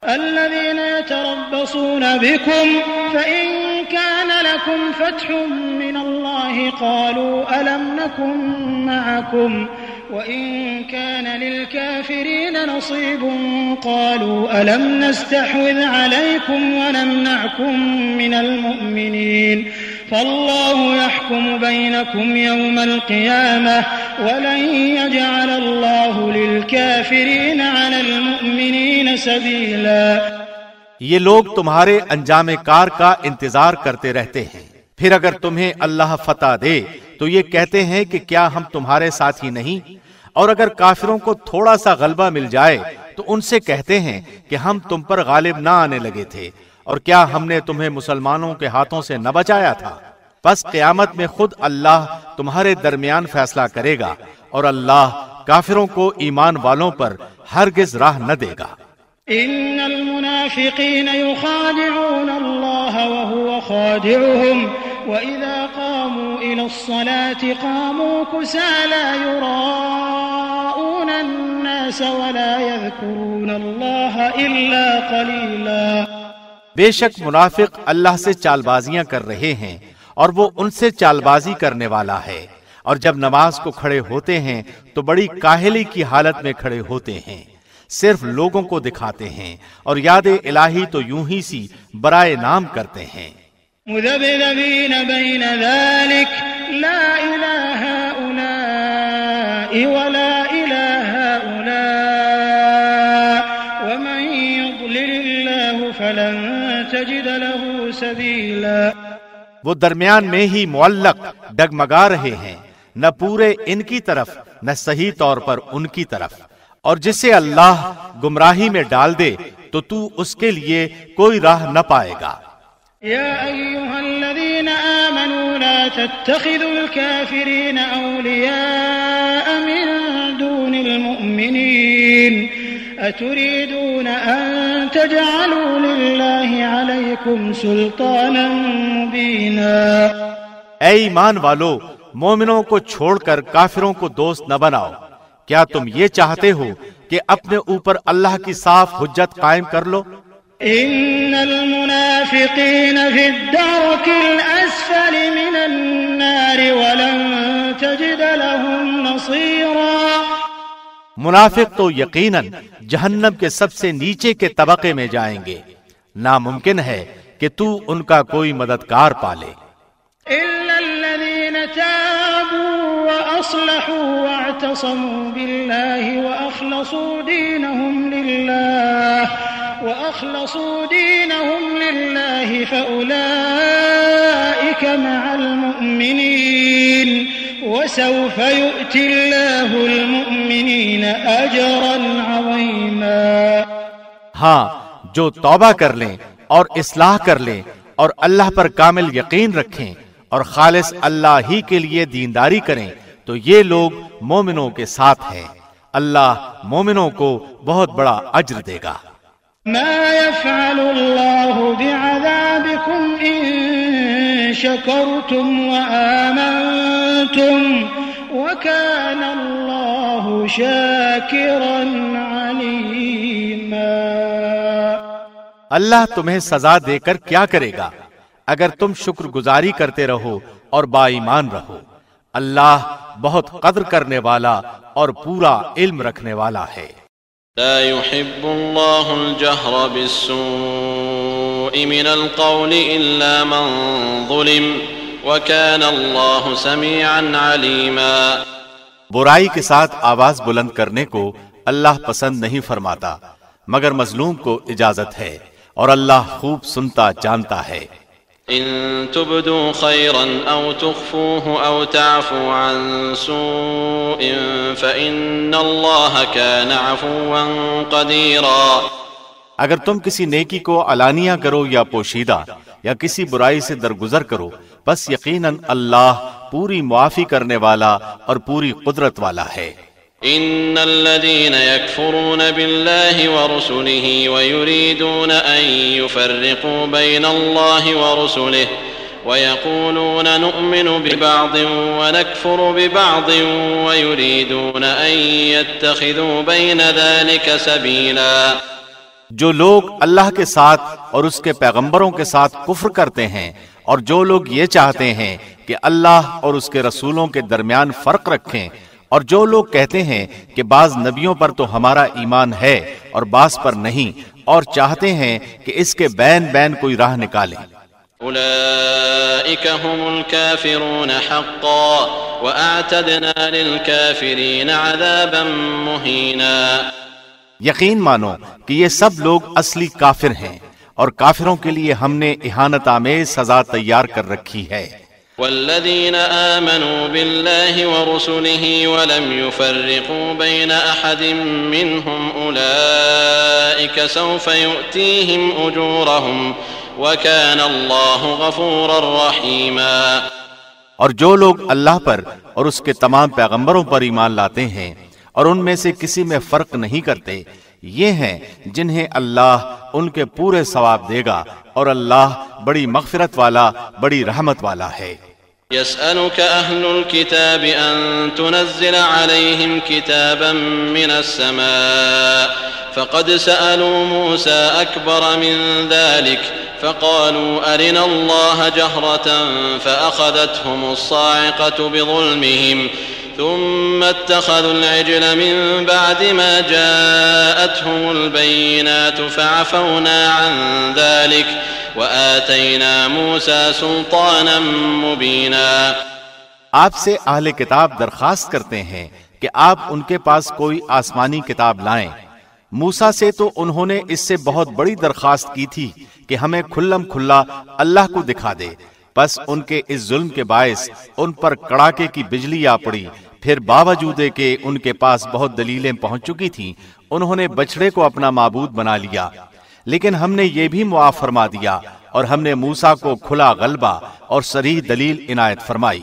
الذين يتربصون بكم فإن كان لكم فتح من الله قالوا ألم نكن معكم وإن كان للكافرين نصيب قالوا ألم نستحوذ عليكم ونمنعكم من المؤمنين فالله يحكم بينكم يوم القيامة ولن يجعل الله للكافرين على المؤمنين سبيلا۔ یہ لوگ تمہارے انجام کار کا انتظار کرتے رہتے ہیں، پھر اگر تمہیں اللہ فتح دے تو یہ کہتے ہیں کہ کیا ہم تمہارے ساتھ ہی نہیں، اور اگر کافروں کو تھوڑا سا غلبہ مل جائے تو ان سے کہتے ہیں کہ ہم تم پر غالب نہ آنے لگے تھے، اور کیا ہم نے تمہیں مسلمانوں کے ہاتھوں سے نہ بچایا تھا؟ پس قیامت میں خود اللہ تمہارے درمیان فیصلہ کرے گا، اور اللہ کافروں کو ایمان والوں پر ہرگز راہ نہ دے گا۔ ان المنافقین یخادعون اللہ وهو خادعهم وإذا قاموا إلى الصلاة قاموا كسالى يراءون الناس ولا يذكرون الله إلا قليلا۔ بے شک منافق اللہ سے چال بازیاں کر رہے ہیں اور وہ ان سے چال بازی کرنے والا ہے، اور جب نماز کو کھڑے ہوتے ہیں تو بڑی کاہلی کی حالت میں کھڑے ہوتے ہیں، صرف لوگوں کو دکھاتے ہیں، اور یاد الہی تو یوں ہی سی برائے نام کرتے ہیں۔ مذبذبین بین ذلک لا الہ هؤلاء ولا الہ هؤلاء ومن یضلل اللہ فلن تجد له سبیلا۔ وہ درمیان میں ہی معلق ڈگمگا رہے ہیں، نہ پورے ان کی طرف نہ صحیح طور پر ان کی طرف، اور جسے اللہ گمراہی میں ڈال دے تو تو اس کے لیے کوئی راہ نہ پائے گا۔ یا ایھا الذین آمنوا لا تتخذوا الکافرین اولیاء من دون المؤمنین اتریدون ان تجعلوا للہ علیکم سلطانا مبینا۔ اے ایمان والو، مومنوں کو چھوڑ کر کافروں کو دوست نہ بناؤ۔ کیا تم یہ چاہتے ہو کہ اپنے اوپر اللہ کی صاف حجت قائم کر لو؟ ان المنافقین فی الدرک الاسفل من النار ولن تجد لهم نصیرا۔ منافق تو یقیناً جہنم کے سب سے نیچے کے طبقے میں جائیں گے، ناممکن ہے کہ تو ان کا کوئی مددگار پالے۔ الا الذین تابوا واصلحوا واعتصموا بالله واخلصوا دينهم لله واخلصوا دينهم لله فاولئك مع المؤمنين وسوف يؤتي الله المؤمنين اجرا عظيما۔ ہاں، جو توبہ کر لیں اور اصلاح کر لیں اور اللہ پر کامل یقین رکھیں اور خالص اللہ ہی کے لیے دینداری کریں تو یہ لوگ مومنوں کے ساتھ ہیں، اللہ مومنوں کو بہت بڑا اجر دے گا۔ ما يفعل الله بعذابكم إن شكرتم وآمنتم وكان الله شاكرا عليما۔ اللہ تمہیں سزا دے کر کیا کرے گا اگر تم شکر گزاری کرتے رہو اور با ایمان رہو، اللہ بہت قدر کرنے والا اور پورا علم رکھنے والا ہے۔ لا يحب الله الجهر بالسوء من القول إلا من ظلم وكان الله سميعا عليما۔ برائی کے ساتھ آواز بلند کرنے کو اللہ پسند نہیں فرماتا مگر مظلوم کو اجازت ہے، اور اللہ خوب سنتا جانتا ہے۔ ان تبدوا خيرا او تخفوه او تعفوا عن سوء فإن الله كان عفوا قديرا۔ اگر تم کسی نیکی کو علانیہ کرو یا پوشیدہ یا کسی برائی سے درگزر کرو، بس یقیناً اللہ پوری معافی کرنے والا اور پوری قدرت والا ہے۔ ان الذين يكفرون بالله ورسله ويريدون ان يفرقوا بين الله ورسله ويقولون نؤمن ببعض ونكفر ببعض ويريدون ان يتخذوا بين ذلك سبيلا۔ جو لوگ اللہ کے ساتھ اور اس کے پیغمبروں کے ساتھ کفر کرتے ہیں اور جو لوگ یہ چاہتے ہیں کہ اللہ اور اس کے رسولوں کے درمیان فرق رکھیں اور جو لوگ کہتے ہیں کہ بعض نبیوں پر تو ہمارا ایمان ہے اور بعض پر نہیں اور چاہتے ہیں کہ اس کے بین بین کوئی راہ نکالیں، أولئك هم الكافرون حقا وأعتدنا للكافرين عذابا مهينا۔ یقین مانو کہ یہ سب لوگ اصلی کافر ہیں اور کافروں کے لیے ہم نے اہانت آمیز سزا تیار کر رکھی ہے۔ والذين آمنوا بالله ورسله ولم يفرقوا بين أحد منهم أولئك سوف يؤتيهم أجورهم وَكَانَ اللَّهُ غَفُورًا رَحِيمًا۔ اور جو لوگ اللہ پر اور اس کے تمام پیغمبروں پر ایمان لاتے ہیں اور ان میں سے کسی میں فرق نہیں کرتے، یہ ہیں جنہیں اللہ ان کے پورے ثواب دے گا اور اللہ بڑی مغفرت والا، بڑی رحمت والا ہے۔ يسألك أهل الكتاب أن تنزل عليهم كتابا من السماء فقد سألوا موسى أكبر من ذلك فقالوا أرنا الله جهرة فأخذتهم الصاعقة بظلمهم ثم اتخذوا العجل من بعد ما جاءتهم البينات فعفونا عن ذلك وآتينا موسى سلطانا مبينا۔ آپ سے اہل کتاب درخواست کرتے ہیں کہ آپ ان کے پاس کوئی آسمانی کتاب لائیں۔ موسیٰ سے تو انہوں نے اس سے بہت بڑی درخواست کی تھی کہ ہمیں کھلم کھلا اللہ کو دکھا دے، بس ان کے اس ظلم کے باعث ان پر کڑاکے کی بجلی آ پڑی، پھر باوجود کہ ان کے پاس بہت دلیلیں پہنچ چکی تھیں انہوں نے بچڑے کو اپنا معبود بنا لیا، لیکن ہم نے یہ بھی معاف فرما دیا اور ہم نے موسیٰ کو کھلا غلبہ اور صریح دلیل عنایت فرمائی۔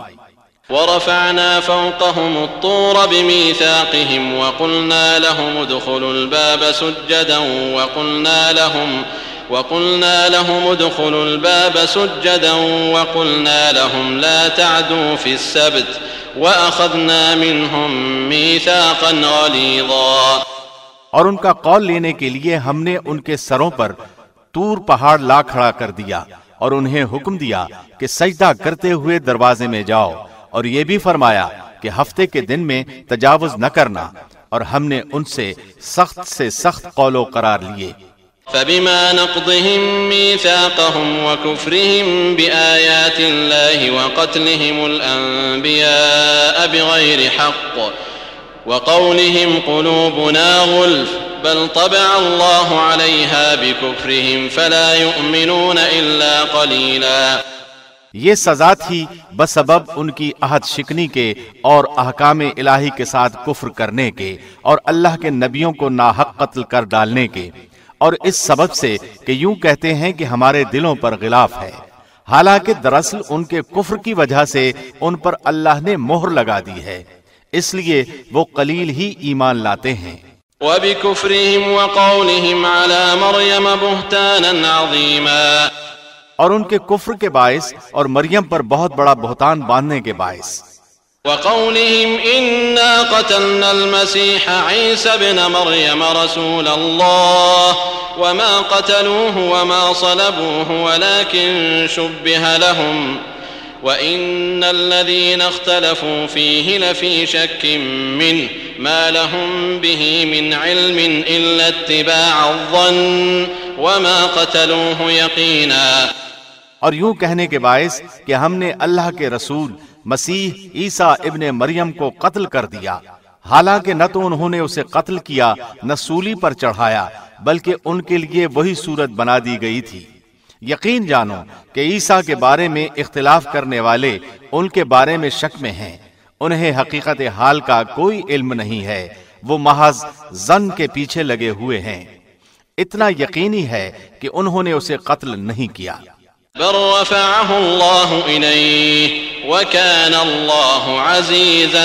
ورفعنا فوقهم الطور بميثاقهم وقلنا لهم ادخلوا الباب سجدا وقلنا لهم وقلنا لهم ادخلوا الباب سجدا وقلنا لهم لا تعدوا في السبت وأخذنا منهم ميثاقا غليظا۔ اور ان کا قول لینے کے لیے ہم نے ان کے سروں پر طور پہاڑ لا کھڑا کر دیا اور انہیں حکم دیا کہ سجدہ کرتے ہوئے دروازے میں جاؤ، اور یہ بھی فرمایا کہ ہفتے کے دن میں تجاوز نہ کرنا، اور ہم نے ان سے سخت سے سخت قول و قرار لیے۔ فبما نقضهم ميثاقهم وكفرهم بآيات الله وقتلهم الأنبياء بغير حق وقولهم قلوبنا غلف بل طبع الله عليها بكفرهم فلا يؤمنون إلا قليلا۔ یہ سزا تھی بسبب ان کی عہد شکنی کے اور احکام الہی کے ساتھ کفر کرنے کے اور اللہ کے نبیوں کو ناحق قتل کر ڈالنے کے، اور اس سبب سے کہ یوں کہتے ہیں کہ ہمارے دلوں پر غلاف ہے، حالانکہ دراصل ان کے کفر کی وجہ سے ان پر اللہ نے مہر لگا دی ہے، اس لیے وہ قلیل ہی ایمان لاتے ہیں۔ وَبِكُفْرِهِمْ وَقَوْلِهِمْ عَلَى مَرْيَمَ بُهْتَانًا عَظِيمًا، اور ان کے کفر کے باعث اور مریم پر بہت بڑا بہتان باندھنے کے باعث۔ وقولهم إنا قتلنا المسيح عيسى ابن مريم رسول الله وما قتلوه وما صلبوه ولكن شبه لهم وإن الذين اختلفوا فيه لفي شك منه ما لهم به من علم إلا اتباع الظن وما قتلوه يقينا۔ اور یوں کہنے کے باعث کہ ہم نے اللہ کے رسول مسیح عیسیٰ ابن مریم کو قتل کر دیا، حالانکہ نہ تو انہوں نے اسے قتل کیا نہ سولی پر چڑھایا، بلکہ ان کے لیے وہی صورت بنا دی گئی تھی۔ یقین جانو کہ عیسیٰ کے بارے میں اختلاف کرنے والے ان کے بارے میں شک میں ہیں، انہیں حقیقت حال کا کوئی علم نہیں ہے، وہ محض ظن کے پیچھے لگے ہوئے ہیں۔ اتنا یقینی ہے کہ انہوں نے اسے قتل نہیں کیا۔ بل رفعه الله إليه وكان الله عزيزا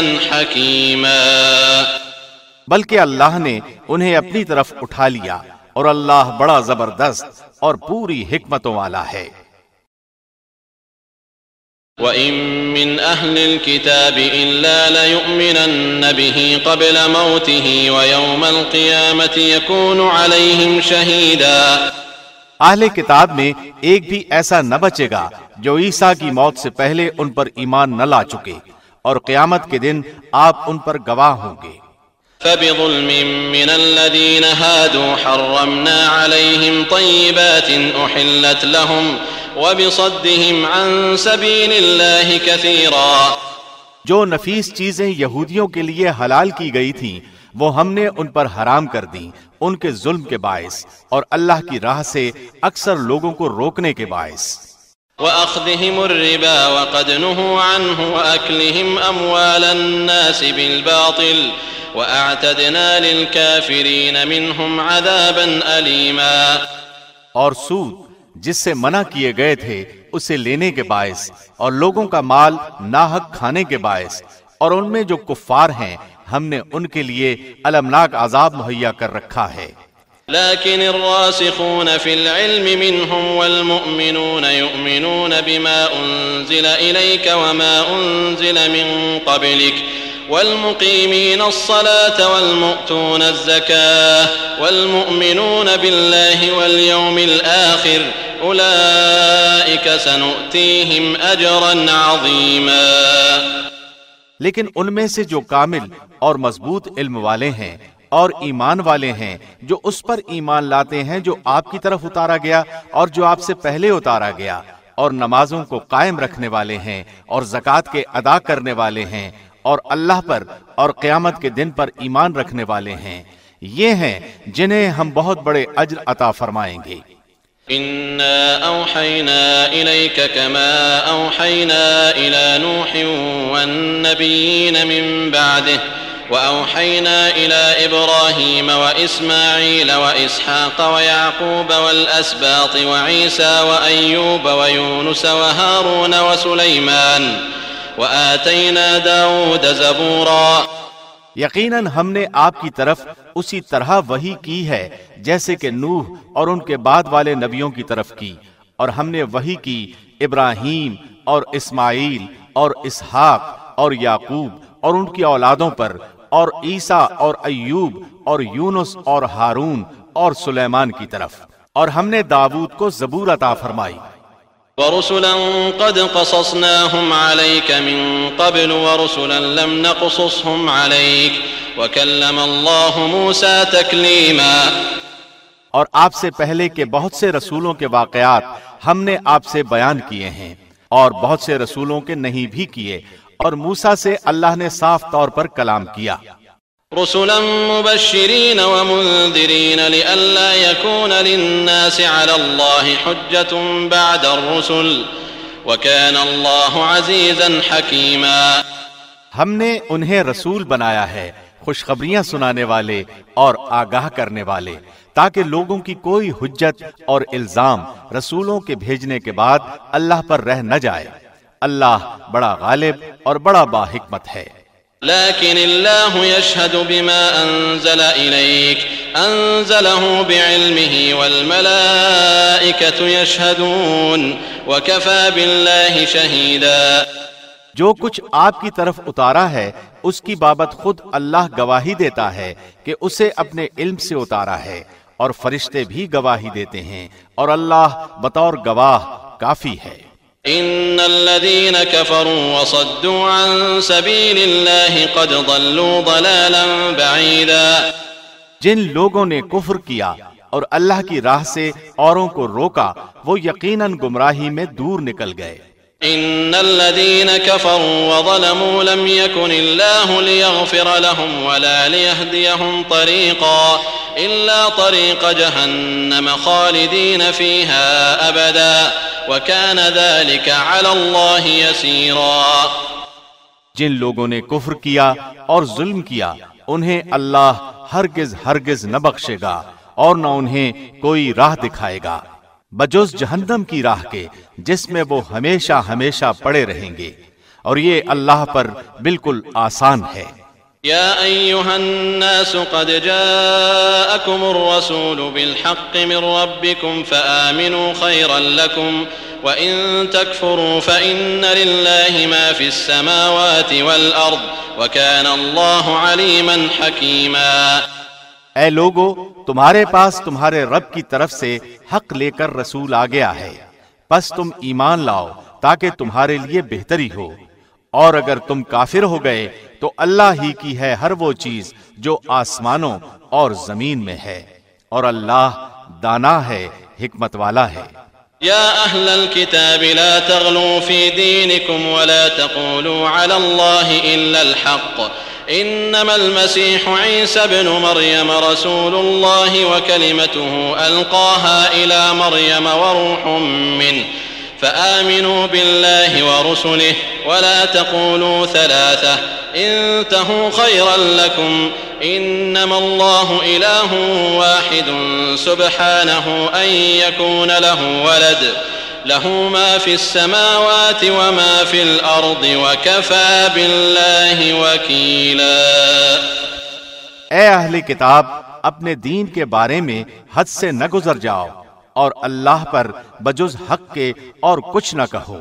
حكيما، بلکہ اللہ نے انہیں اپنی طرف اٹھا لیا اور اللہ بڑا زبردست اور پوری حکمتوں والا ہے۔ وَإِن مِّنْ أَهْلِ الْكِتَابِ إِلَّا لَيُؤْمِنَنَّ بِهِ قَبْلَ مَوْتِهِ وَيَوْمَ الْقِيَامَةِ يَكُونُ عَلَيْهِمْ شَهِيدًا۔ اہل کتاب میں ایک بھی ایسا نہ بچے گا جو عیسیٰ کی موت سے پہلے ان پر ایمان نہ لا چکے، اور قیامت کے دن آپ ان پر گواہ ہوں گے۔ فَبِظُلْمٍ مِّنَ الَّذِينَ هَادُوا حَرَّمْنَا عَلَيْهِمْ طَيِّبَاتٍ أُحِلَّتْ لَهُمْ وَبِصَدِّهِمْ عَن سَبِيلِ اللَّهِ كَثِيرًا۔ جو نفیس چیزیں یہودیوں کے لیے حلال کی گئی تھیں وہ ہم نے ان پر حرام کر دیں ان کے ظلم کے باعث، اور اللہ کی راہ سے اکثر لوگوں کو روکنے کے باعث۔ وَأَخْذِهِمُ الرِّبَا وَقَدْ نُهُوا عَنْهُ وَأَكْلِهِمْ أَمْوَالَ النَّاسِ بِالْبَاطِلِ وَأَعْتَدْنَا لِلْكَافِرِينَ مِنْهُمْ عَذَابًا أَلِيمًا۔ اور سود جس سے منع کیے گئے تھے اسے لینے کے باعث، اور لوگوں کا مال ناحق کھانے کے باعث، اور ان میں جو کفار ہیں ہم نے ان کے لیے المناک عذاب مہیا کر رکھا ہے۔ لكن الراسخون في العلم منهم والمؤمنون يؤمنون بما أنزل إليك وما أنزل من قبلك والمقيمين الصلاة والمؤتون الزكاة والمؤمنون بالله واليوم الآخر أولئك سنؤتيهم أجرا عظيما۔ لیکن ان میں سے جو کامل اور مضبوط علم والے ہیں اور ایمان والے ہیں، جو اس پر ایمان لاتے ہیں جو آپ کی طرف اتارا گیا اور جو آپ سے پہلے اتارا گیا، اور نمازوں کو قائم رکھنے والے ہیں اور زکوٰۃ کے ادا کرنے والے ہیں اور اللہ پر اور قیامت کے دن پر ایمان رکھنے والے ہیں، یہ ہیں جنہیں ہم بہت بڑے اجر عطا فرمائیں گے۔ إنا أوحينا إليك كما أوحينا إلى نوح والنبيين من بعده وأوحينا إلى إبراهيم وإسماعيل وإسحاق ويعقوب والأسباط وعيسى وأيوب ويونس وهارون وسليمان وآتينا داود زبورا۔ یقیناً ہم نے آپ کی طرف اسی طرح وحی کی ہے جیسے کہ نوح اور ان کے بعد والے نبیوں کی طرف کی، اور ہم نے وحی کی ابراہیم اور اسماعیل اور اسحاق اور یعقوب اور ان کی اولادوں پر، اور عیسیٰ اور ایوب اور یونس اور ہارون اور سلیمان کی طرف، اور ہم نے داؤد کو زبور عطا فرمائی۔ ورسلا قد قصصناهم عليك من قبل ورسلا لم نقصصهم عليك وكلم الله موسى تكليما۔ اور آپ سے پہلے کے بہت سے رسولوں کے واقعات ہم نے آپ سے بیان کیے ہیں، اور بہت سے رسولوں کے نہیں بھی کیے، اور موسیٰ سے اللہ نے صاف طور پر کلام کیا۔ رسلا مبشرين ومنذرين لئلا يكون للناس على الله حجة بعد الرسل وكان الله عزيزا حكيما۔ ہم نے انہیں رسول بنایا ہے، خوشخبریاں سنانے والے اور آگاہ کرنے والے، تاکہ لوگوں کی کوئی حجت اور الزام رسولوں کے بھیجنے کے بعد اللہ پر رہ نہ جائے۔ اللہ بڑا غالب اور بڑا باحکمت ہے۔ لكن الله يشهد بما أنزل إليك أنزله بعلمه والملائكة يشهدون وكفى بالله شهيدا۔ جو کچھ آپ کی طرف اتارا ہے اس کی بابت خود اللہ گواہی دیتا ہے کہ اسے اپنے علم سے اتارا ہے، اور فرشتے بھی گواہی دیتے ہیں، اور اللہ بطور گواہ کافی ہے۔ ان الذين كفروا وصدوا عن سبيل الله قد ضلوا ضلالا بعيدا۔ جن لوگوں نے کفر کیا اور اللہ کی راہ سے اوروں کو روکا وہ یقیناً گمراہی میں دور نکل گئے۔ ان الذين كفروا وظلموا لم يكن الله ليغفر لهم ولا ليهديهم طريقا الا طريق جهنم خالدين فيها ابدا وَكَانَ ذَلِكَ عَلَى اللَّهِ يَسِيرًا۔ جن لوگوں نے کفر کیا اور ظلم کیا انہیں اللہ ہرگز ہرگز نہ بخشے گا اور نہ انہیں کوئی راہ دکھائے گا بجز جہنم کی راہ کے، جس میں وہ ہمیشہ ہمیشہ پڑے رہیں گے، اور یہ اللہ پر بالکل آسان ہے۔ يا أيها الناس قد جاءكم الرسول بالحق من ربكم فآمنوا خيرا لكم وإن تكفروا فإن لله ما في السماوات والأرض وكان الله عليما حكيما۔ اے لوگو، تمہارے پاس تمہارے رب کی طرف سے حق لے کر رسول آ گیا ہے، پس تم ایمان لاؤ تاکہ تمہارے لیے بہتری ہو، اور اگر تم کافر ہو گئے تو اللہ ہی کی ہے ہر وہ چیز جو آسمانوں اور زمین میں ہے، اور اللہ دانا ہے، حکمت والا ہے۔ يا أهل الكتاب لا تغلوا في دينكم ولا تقولوا على الله إلا الحق إنما المسيح عيسى ابن مريم رسول الله وكلمته ألقاها إلى مريم وروح منه فآمنوا بالله ورسله ولا تقولوا ثلاثة انتهوا خيرا لكم إنما الله إله واحد سبحانه أن يكون له ولد له ما في السماوات وما في الأرض وكفى بالله وكيلا۔ اے اہل کتاب، اپنے دین کے بارے میں حد سے نہ گزر جاؤ اور اللہ پر بجز حق کے اور کچھ نہ کہو۔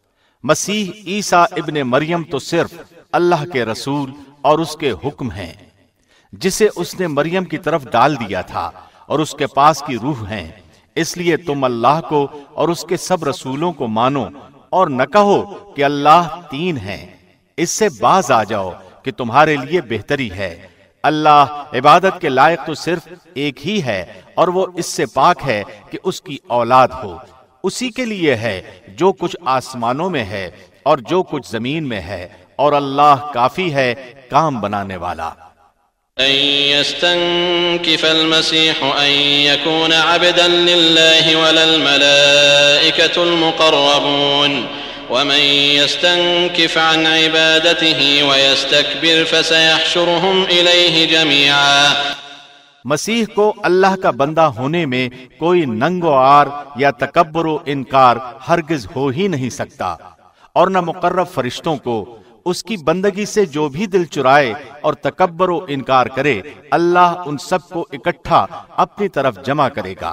مسیح عیسیٰ ابن مریم تو صرف اللہ کے رسول اور اس کے حکم ہیں، جسے اس نے مریم کی طرف ڈال دیا تھا، اور اس کے پاس کی روح ہیں، اس لیے تم اللہ کو اور اس کے سب رسولوں کو مانو، اور نہ کہو کہ اللہ تین ہیں، اس سے باز آ جاؤ کہ تمہارے لیے بہتری ہے۔ اللہ عبادت کے لائق تو صرف ایک ہی ہے، اور وہ اس سے پاک ہے کہ اس کی اولاد ہو۔ اسی کے لیے ہے جو کچھ آسمانوں میں ہے اور جو کچھ زمین میں ہے، اور اللہ کافی ہے کام بنانے والا۔ أن يستنكف المسيح أن يكون عبدا لله ولا الملائكة المقربون ومن يستنكف عن عبادته ويستكبر فسيحشرهم إليه جميعا۔ مسیح کو اللہ کا بندہ ہونے میں کوئی ننگ و عار یا تکبر و انکار ہرگز ہو ہی نہیں سکتا، اور نہ مقرب فرشتوں کو۔ اس کی بندگی سے جو بھی دل چرائے اور تکبر و انکار کرے، اللہ ان سب کو اکٹھا اپنی طرف جمع کرے گا۔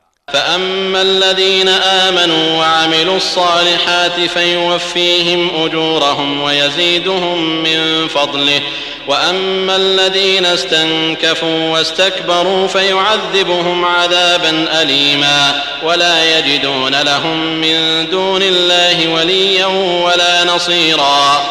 فأما الذين آمنوا وعملوا الصالحات فيوفيهم أجورهم ويزيدهم من فضله وأما الذين استنكفوا واستكبروا فيعذبهم عذابا أليما ولا يجدون لهم من دون الله وليا ولا نصيرا۔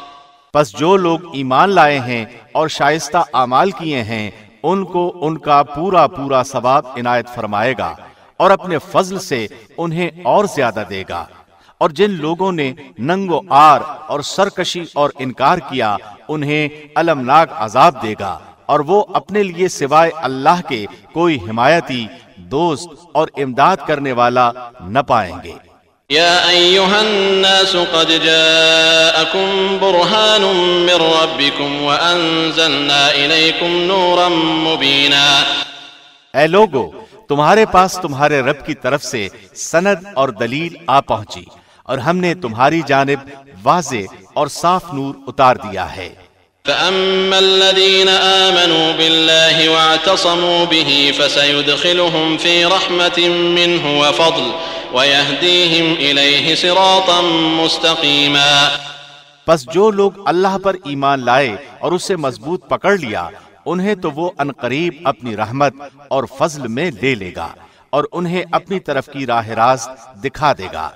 پس جو لوگ ایمان لائے ہیں اور شائستہ اعمال کیے ہیں، ان کو ان کا پورا پورا ثواب عنایت فرمائے گا، اور اپنے فضل سے انہیں اور زیادہ دے گا۔ اور جن لوگوں نے ننگ و عار اور سرکشی اور انکار کیا، انہیں المناک عذاب دے گا، اور وہ اپنے لیے سوائے اللہ کے کوئی حمایتی، دوست اور امداد کرنے والا نہ پائیں گے۔ يا أيها الناس قد جاءكم برهان من ربكم وأنزلنا إليكم نورا مبينا۔ اے لوگو، تمہارے پاس تمہارے رب کی طرف سے سند اور دلیل آ پہنچی، اور ہم نے تمہاری جانب واضح اور صاف نور اتار دیا ہے۔ فأما الذين آمنوا بالله واعتصموا به فسيدخلهم في رحمة منه وفضل ويهديهم إليه صراطا مستقيما۔ پس جو لوگ اللہ پر ایمان لائے اور اسے مضبوط پکڑ لیا، انہیں تو وہ عنقریب اپنی رحمت اور فضل میں لے لے گا، اور انہیں اپنی طرف کی راہ راست دکھا دے گا۔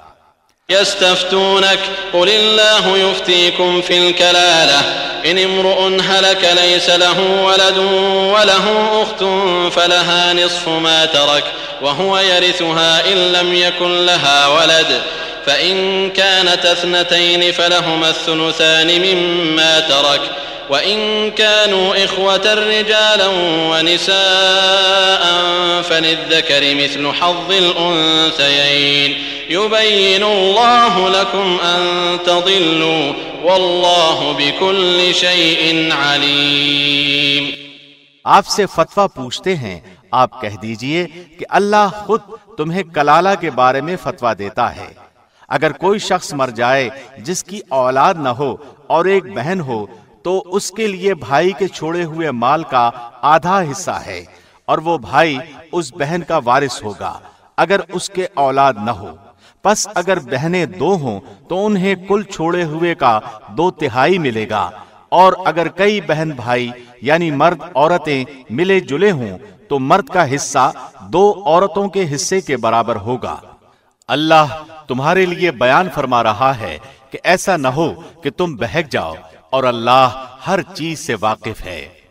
يستفتونك قل الله يفتيكم في الكلالة إن امرؤ هلك ليس له ولد وله أخت فلها نصف ما ترك وهو يرثها إن لم يكن لها ولد فإن كانت اثنتين فلهما الثلثان مما ترك وإن كانوا إخوة رجالا ونساء فللذكر مثل حظ الأنثيين يبين الله لكم أن تضلوا والله بكل شيء عليم۔ آپ سے فتویٰ پوچھتے ہیں، آپ کہہ دیجئے کہ اللہ خود تمہیں کلالہ کے بارے میں فتویٰ دیتا ہے۔ اگر کوئی شخص مر جائے جس کی اولاد نہ ہو اور ایک بہن ہو، تو اس کے لیے بھائی کے چھوڑے ہوئے مال کا آدھا حصہ ہے، اور وہ بھائی اس بہن کا وارث ہوگا اگر اس کے اولاد نہ ہو۔ پس اگر بہنیں دو ہوں تو انہیں کل چھوڑے ہوئے کا دو تہائی ملے گا، اور اگر کئی بہن بھائی یعنی مرد عورتیں ملے جلے ہوں تو مرد کا حصہ دو عورتوں کے حصے کے برابر ہوگا۔ اللہ تمہارے لیے بیان فرما رہا ہے کہ ایسا نہ ہو کہ تم بہک جاؤ، اور اللہ ہر چیز سے واقف ہے۔